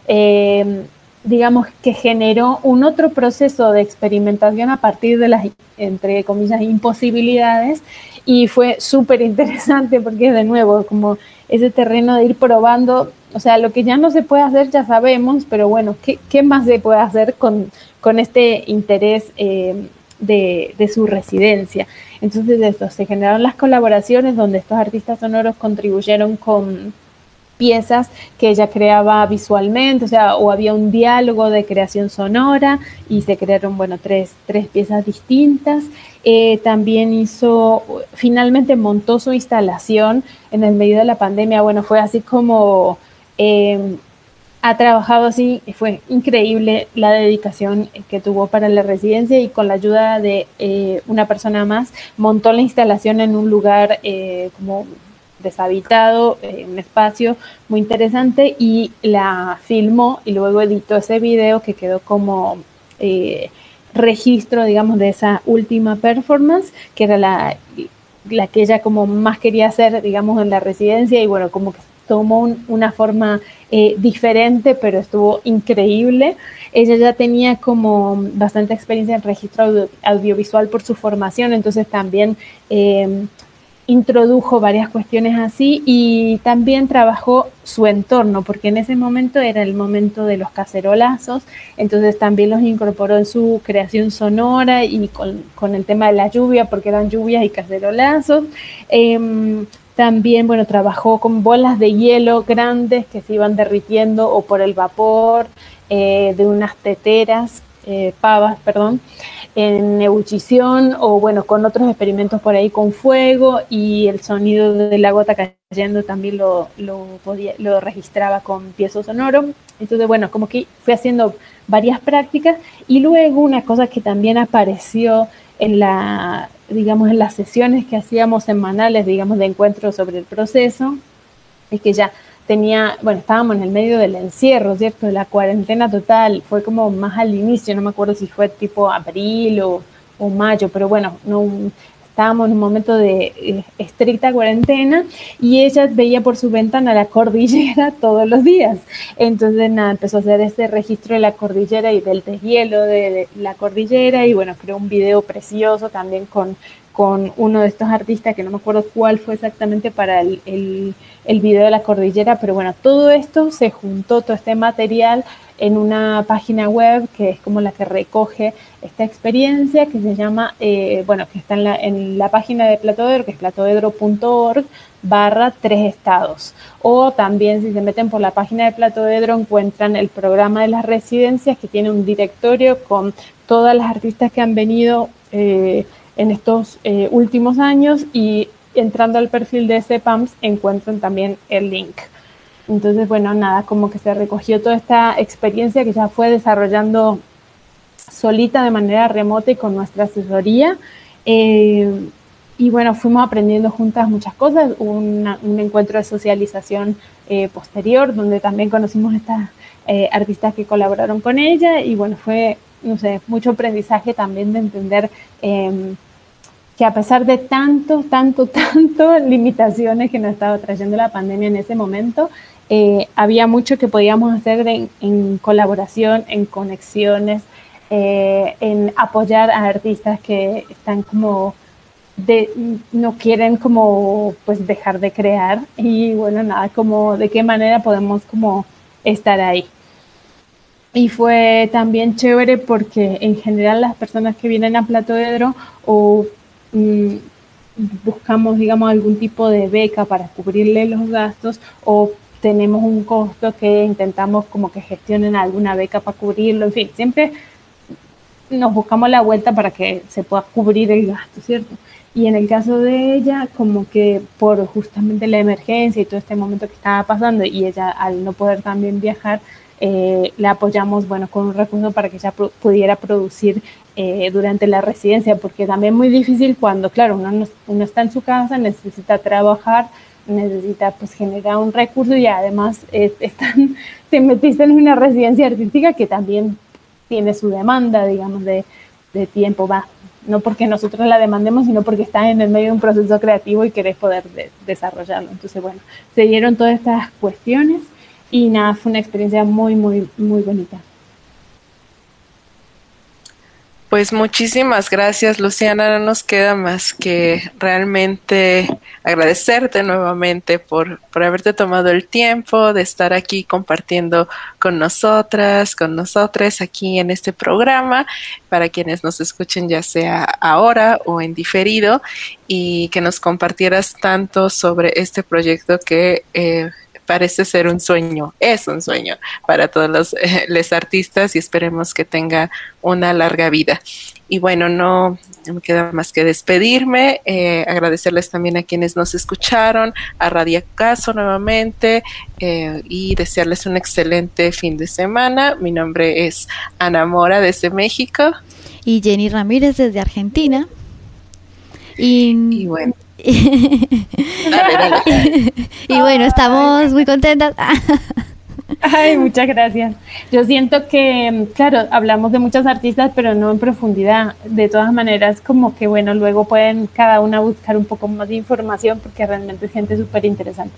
eh, digamos que generó un otro proceso de experimentación a partir de las, entre comillas, imposibilidades, y fue súper interesante porque de nuevo, como ese terreno de ir probando, o sea, lo que ya no se puede hacer ya sabemos, pero bueno, ¿qué, qué más se puede hacer con, con este interés eh, de, de su residencia? Entonces de esto se generaron las colaboraciones donde estos artistas sonoros contribuyeron con piezas que ella creaba visualmente, o sea, o había un diálogo de creación sonora y se crearon, bueno, tres, tres piezas distintas. Eh, también hizo, finalmente montó su instalación en el medio de la pandemia. Bueno, fue así como eh, ha trabajado así, fue increíble la dedicación que tuvo para la residencia y con la ayuda de eh, una persona más montó la instalación en un lugar eh, como deshabitado, eh, un espacio muy interesante, y la filmó y luego editó ese video que quedó como eh, registro, digamos, de esa última performance, que era la, la que ella como más quería hacer, digamos, en la residencia, y bueno, como que tomó un, una forma eh, diferente, pero estuvo increíble. Ella ya tenía como bastante experiencia en registro audio, audiovisual por su formación, entonces también eh, introdujo varias cuestiones así y también trabajó su entorno, porque en ese momento era el momento de los cacerolazos, entonces también los incorporó en su creación sonora y con, con el tema de la lluvia, porque eran lluvias y cacerolazos. Eh, también, bueno, trabajó con bolas de hielo grandes que se iban derritiendo o por el vapor eh, de unas teteras, eh, pavas, perdón, en ebullición, o bueno, con otros experimentos por ahí con fuego, y el sonido de la gota cayendo también lo, lo, podía, lo registraba con piezo sonoro. Entonces, bueno, como que fue haciendo varias prácticas, y luego una cosa que también apareció en la, digamos, en las sesiones que hacíamos semanales, digamos, de encuentros sobre el proceso, es que ya tenía, bueno, estábamos en el medio del encierro, ¿cierto? De la cuarentena total, fue como más al inicio, no me acuerdo si fue tipo abril o, o mayo, pero bueno, no, estábamos en un momento de eh, estricta cuarentena, y ella veía por su ventana la cordillera todos los días. Entonces, nada, empezó a hacer este registro de la cordillera y del deshielo de, de la cordillera, y bueno, creó un video precioso también con con uno de estos artistas, que no me acuerdo cuál fue exactamente para el, el, el video de la cordillera, pero bueno, todo esto se juntó, todo este material, en una página web que es como la que recoge esta experiencia, que se llama, eh, bueno, que está en la, en la página de Platoedro, que es platoedro punto org barra tres estados. O también, si se meten por la página de Platoedro, encuentran el programa de las residencias, que tiene un directorio con todas las artistas que han venido eh, en estos eh, últimos años, y entrando al perfil de Cepams encuentran también el link. Entonces, bueno, nada, como que se recogió toda esta experiencia que ya fue desarrollando solita de manera remota y con nuestra asesoría. Eh, y bueno, fuimos aprendiendo juntas muchas cosas. Hubo una, un encuentro de socialización eh, posterior, donde también conocimos estas eh, artistas que colaboraron con ella, y bueno, fue, no sé, mucho aprendizaje también de entender eh, que a pesar de tanto, tanto, tanto limitaciones que nos estaba trayendo la pandemia en ese momento, eh, había mucho que podíamos hacer en, en colaboración, en conexiones, eh, en apoyar a artistas que están como de, no quieren como pues dejar de crear, y bueno, nada, como de qué manera podemos como estar ahí. Y fue también chévere porque en general las personas que vienen a Plato Edro o mmm, buscamos, digamos, algún tipo de beca para cubrirle los gastos, o tenemos un costo que intentamos como que gestionen alguna beca para cubrirlo, en fin, siempre nos buscamos la vuelta para que se pueda cubrir el gasto, ¿cierto? Y en el caso de ella, como que por justamente la emergencia y todo este momento que estaba pasando, y ella al no poder también viajar, eh, la apoyamos, bueno, con un recurso para que ella pro pudiera producir eh, durante la residencia, porque también es muy difícil cuando, claro, uno, no, uno está en su casa, necesita trabajar, necesita pues generar un recurso, y además eh, están, te metiste en una residencia artística que también tiene su demanda, digamos, de, de tiempo, va, no porque nosotros la demandemos, sino porque estás en el medio de un proceso creativo y querés poder de, desarrollarlo. Entonces, bueno, se dieron todas estas cuestiones y nada, fue una experiencia muy, muy, muy bonita. Pues muchísimas gracias, Luciana. No nos queda más que realmente agradecerte nuevamente por, por haberte tomado el tiempo de estar aquí compartiendo con nosotras, con nosotros aquí en este programa, para quienes nos escuchen ya sea ahora o en diferido, y que nos compartieras tanto sobre este proyecto que eh, parece ser un sueño, es un sueño para todos los, eh, los artistas, y esperemos que tenga una larga vida. Y bueno, no, no me queda más que despedirme, eh, agradecerles también a quienes nos escucharon, a Radio Caso nuevamente, eh, y desearles un excelente fin de semana. Mi nombre es Ana Mora desde México. Y Jenny Ramírez desde Argentina. Y, y bueno. dale, dale. Y bueno, estamos muy contentas. Ay, muchas gracias. Yo siento que, claro, hablamos de muchas artistas, pero no en profundidad. De todas maneras, como que, bueno, luego pueden cada una buscar un poco más de información, porque realmente es gente súper interesante.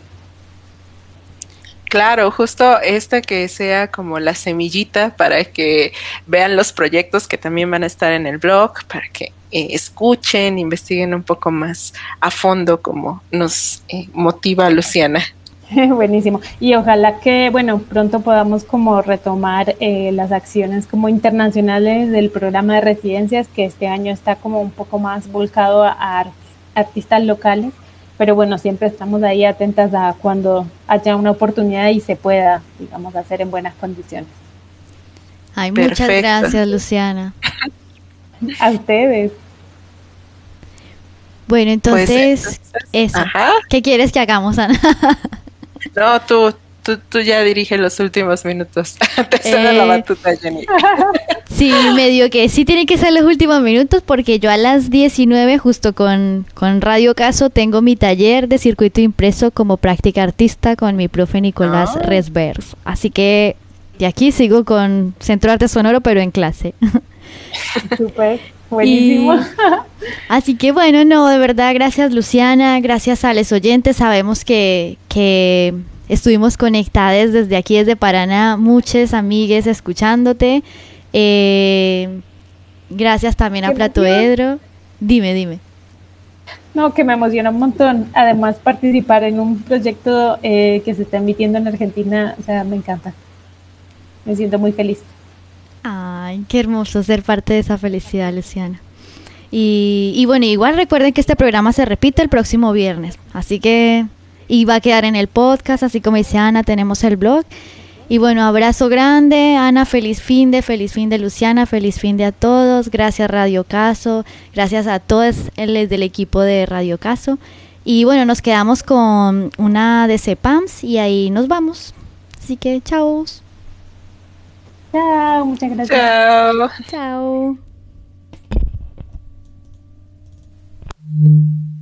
Claro, justo esta que sea como la semillita para que vean los proyectos que también van a estar en el blog, para que eh, escuchen, investiguen un poco más a fondo, como nos eh, motiva Luciana. Buenísimo. Y ojalá que, bueno, pronto podamos como retomar eh, las acciones como internacionales del programa de residencias, que este año está como un poco más volcado a, a artistas locales. Pero bueno, siempre estamos ahí atentas a cuando haya una oportunidad y se pueda, digamos, hacer en buenas condiciones. Ay, muchas Perfecto. Gracias, Luciana. A ustedes. Bueno, entonces, pues, entonces eso. Ajá. ¿Qué quieres que hagamos, Ana? No, tú, tú, tú ya diriges los últimos minutos. Te cedo eh, la batuta, Jenny. Sí, medio que sí tiene que ser los últimos minutos, porque yo a las diecinueve, justo con, con Radio Caso, tengo mi taller de circuito impreso como práctica artista con mi profe Nicolás oh. Resvers. Así que de aquí sigo con Centro Arte Sonoro, pero en clase. Súper, buenísimo. Y, así que bueno, no, de verdad, gracias Luciana, gracias a los oyentes. Sabemos que, que estuvimos conectadas desde aquí, desde Paraná, muchas amigues escuchándote. Eh, gracias también a Plato Edro. Dime, dime. No, que me emociona un montón. Además, participar en un proyecto eh, que se está emitiendo en Argentina, o sea, me encanta. Me siento muy feliz. Ay, qué hermoso ser parte de esa felicidad, Luciana. Y, y bueno, igual recuerden que este programa se repite el próximo viernes, así que y va a quedar en el podcast, así como dice Ana, tenemos el blog. Y bueno, abrazo grande, Ana, feliz fin de, feliz fin de Luciana, feliz fin de a todos, gracias Radio Caso, gracias a todos los del equipo de Radio Caso. Y bueno, nos quedamos con una de CEPAMS y ahí nos vamos. Así que chao. Chao, muchas gracias. Chao. Chao.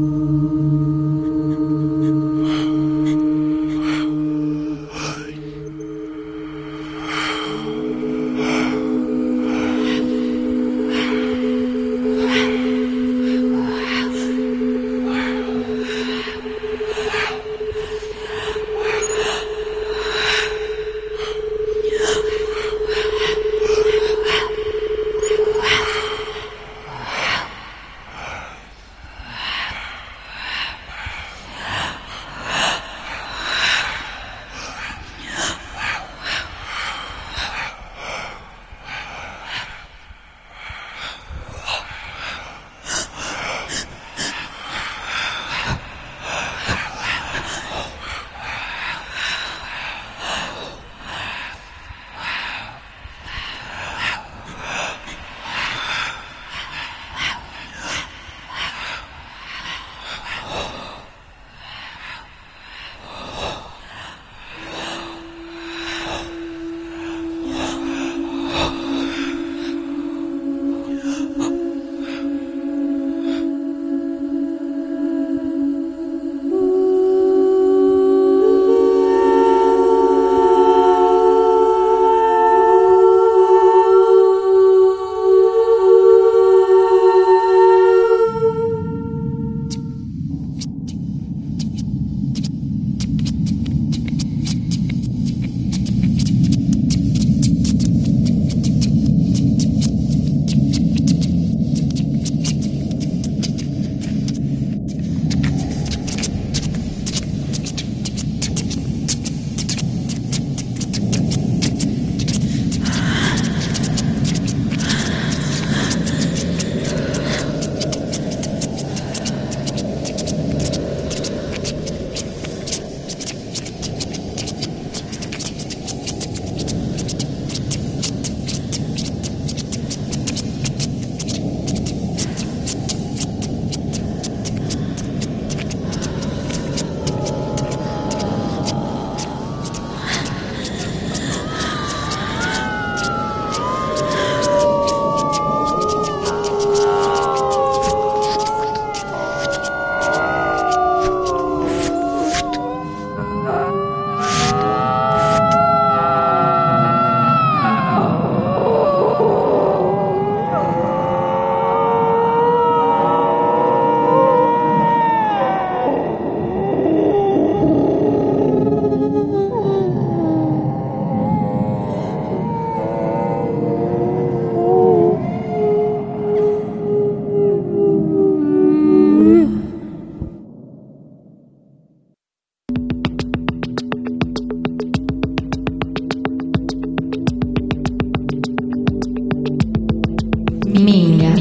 Minga.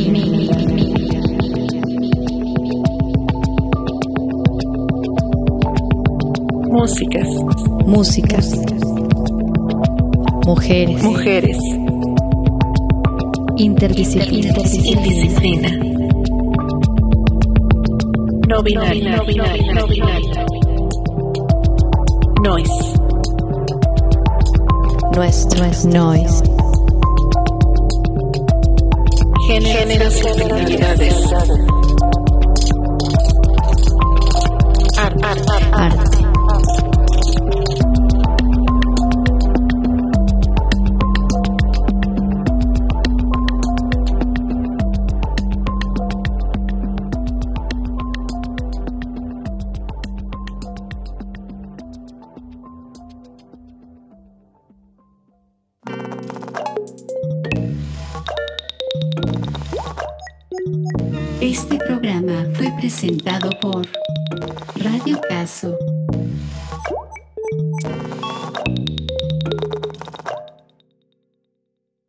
Músicas. Músicas. Mujeres. Mujeres. Interdisciplina. Interdisciplina. No binario. No binario. No binario. Noise. Nuestro es noise. Géneros y finalidades. Arte. Arte. Este programa fue presentado por Radio Caso.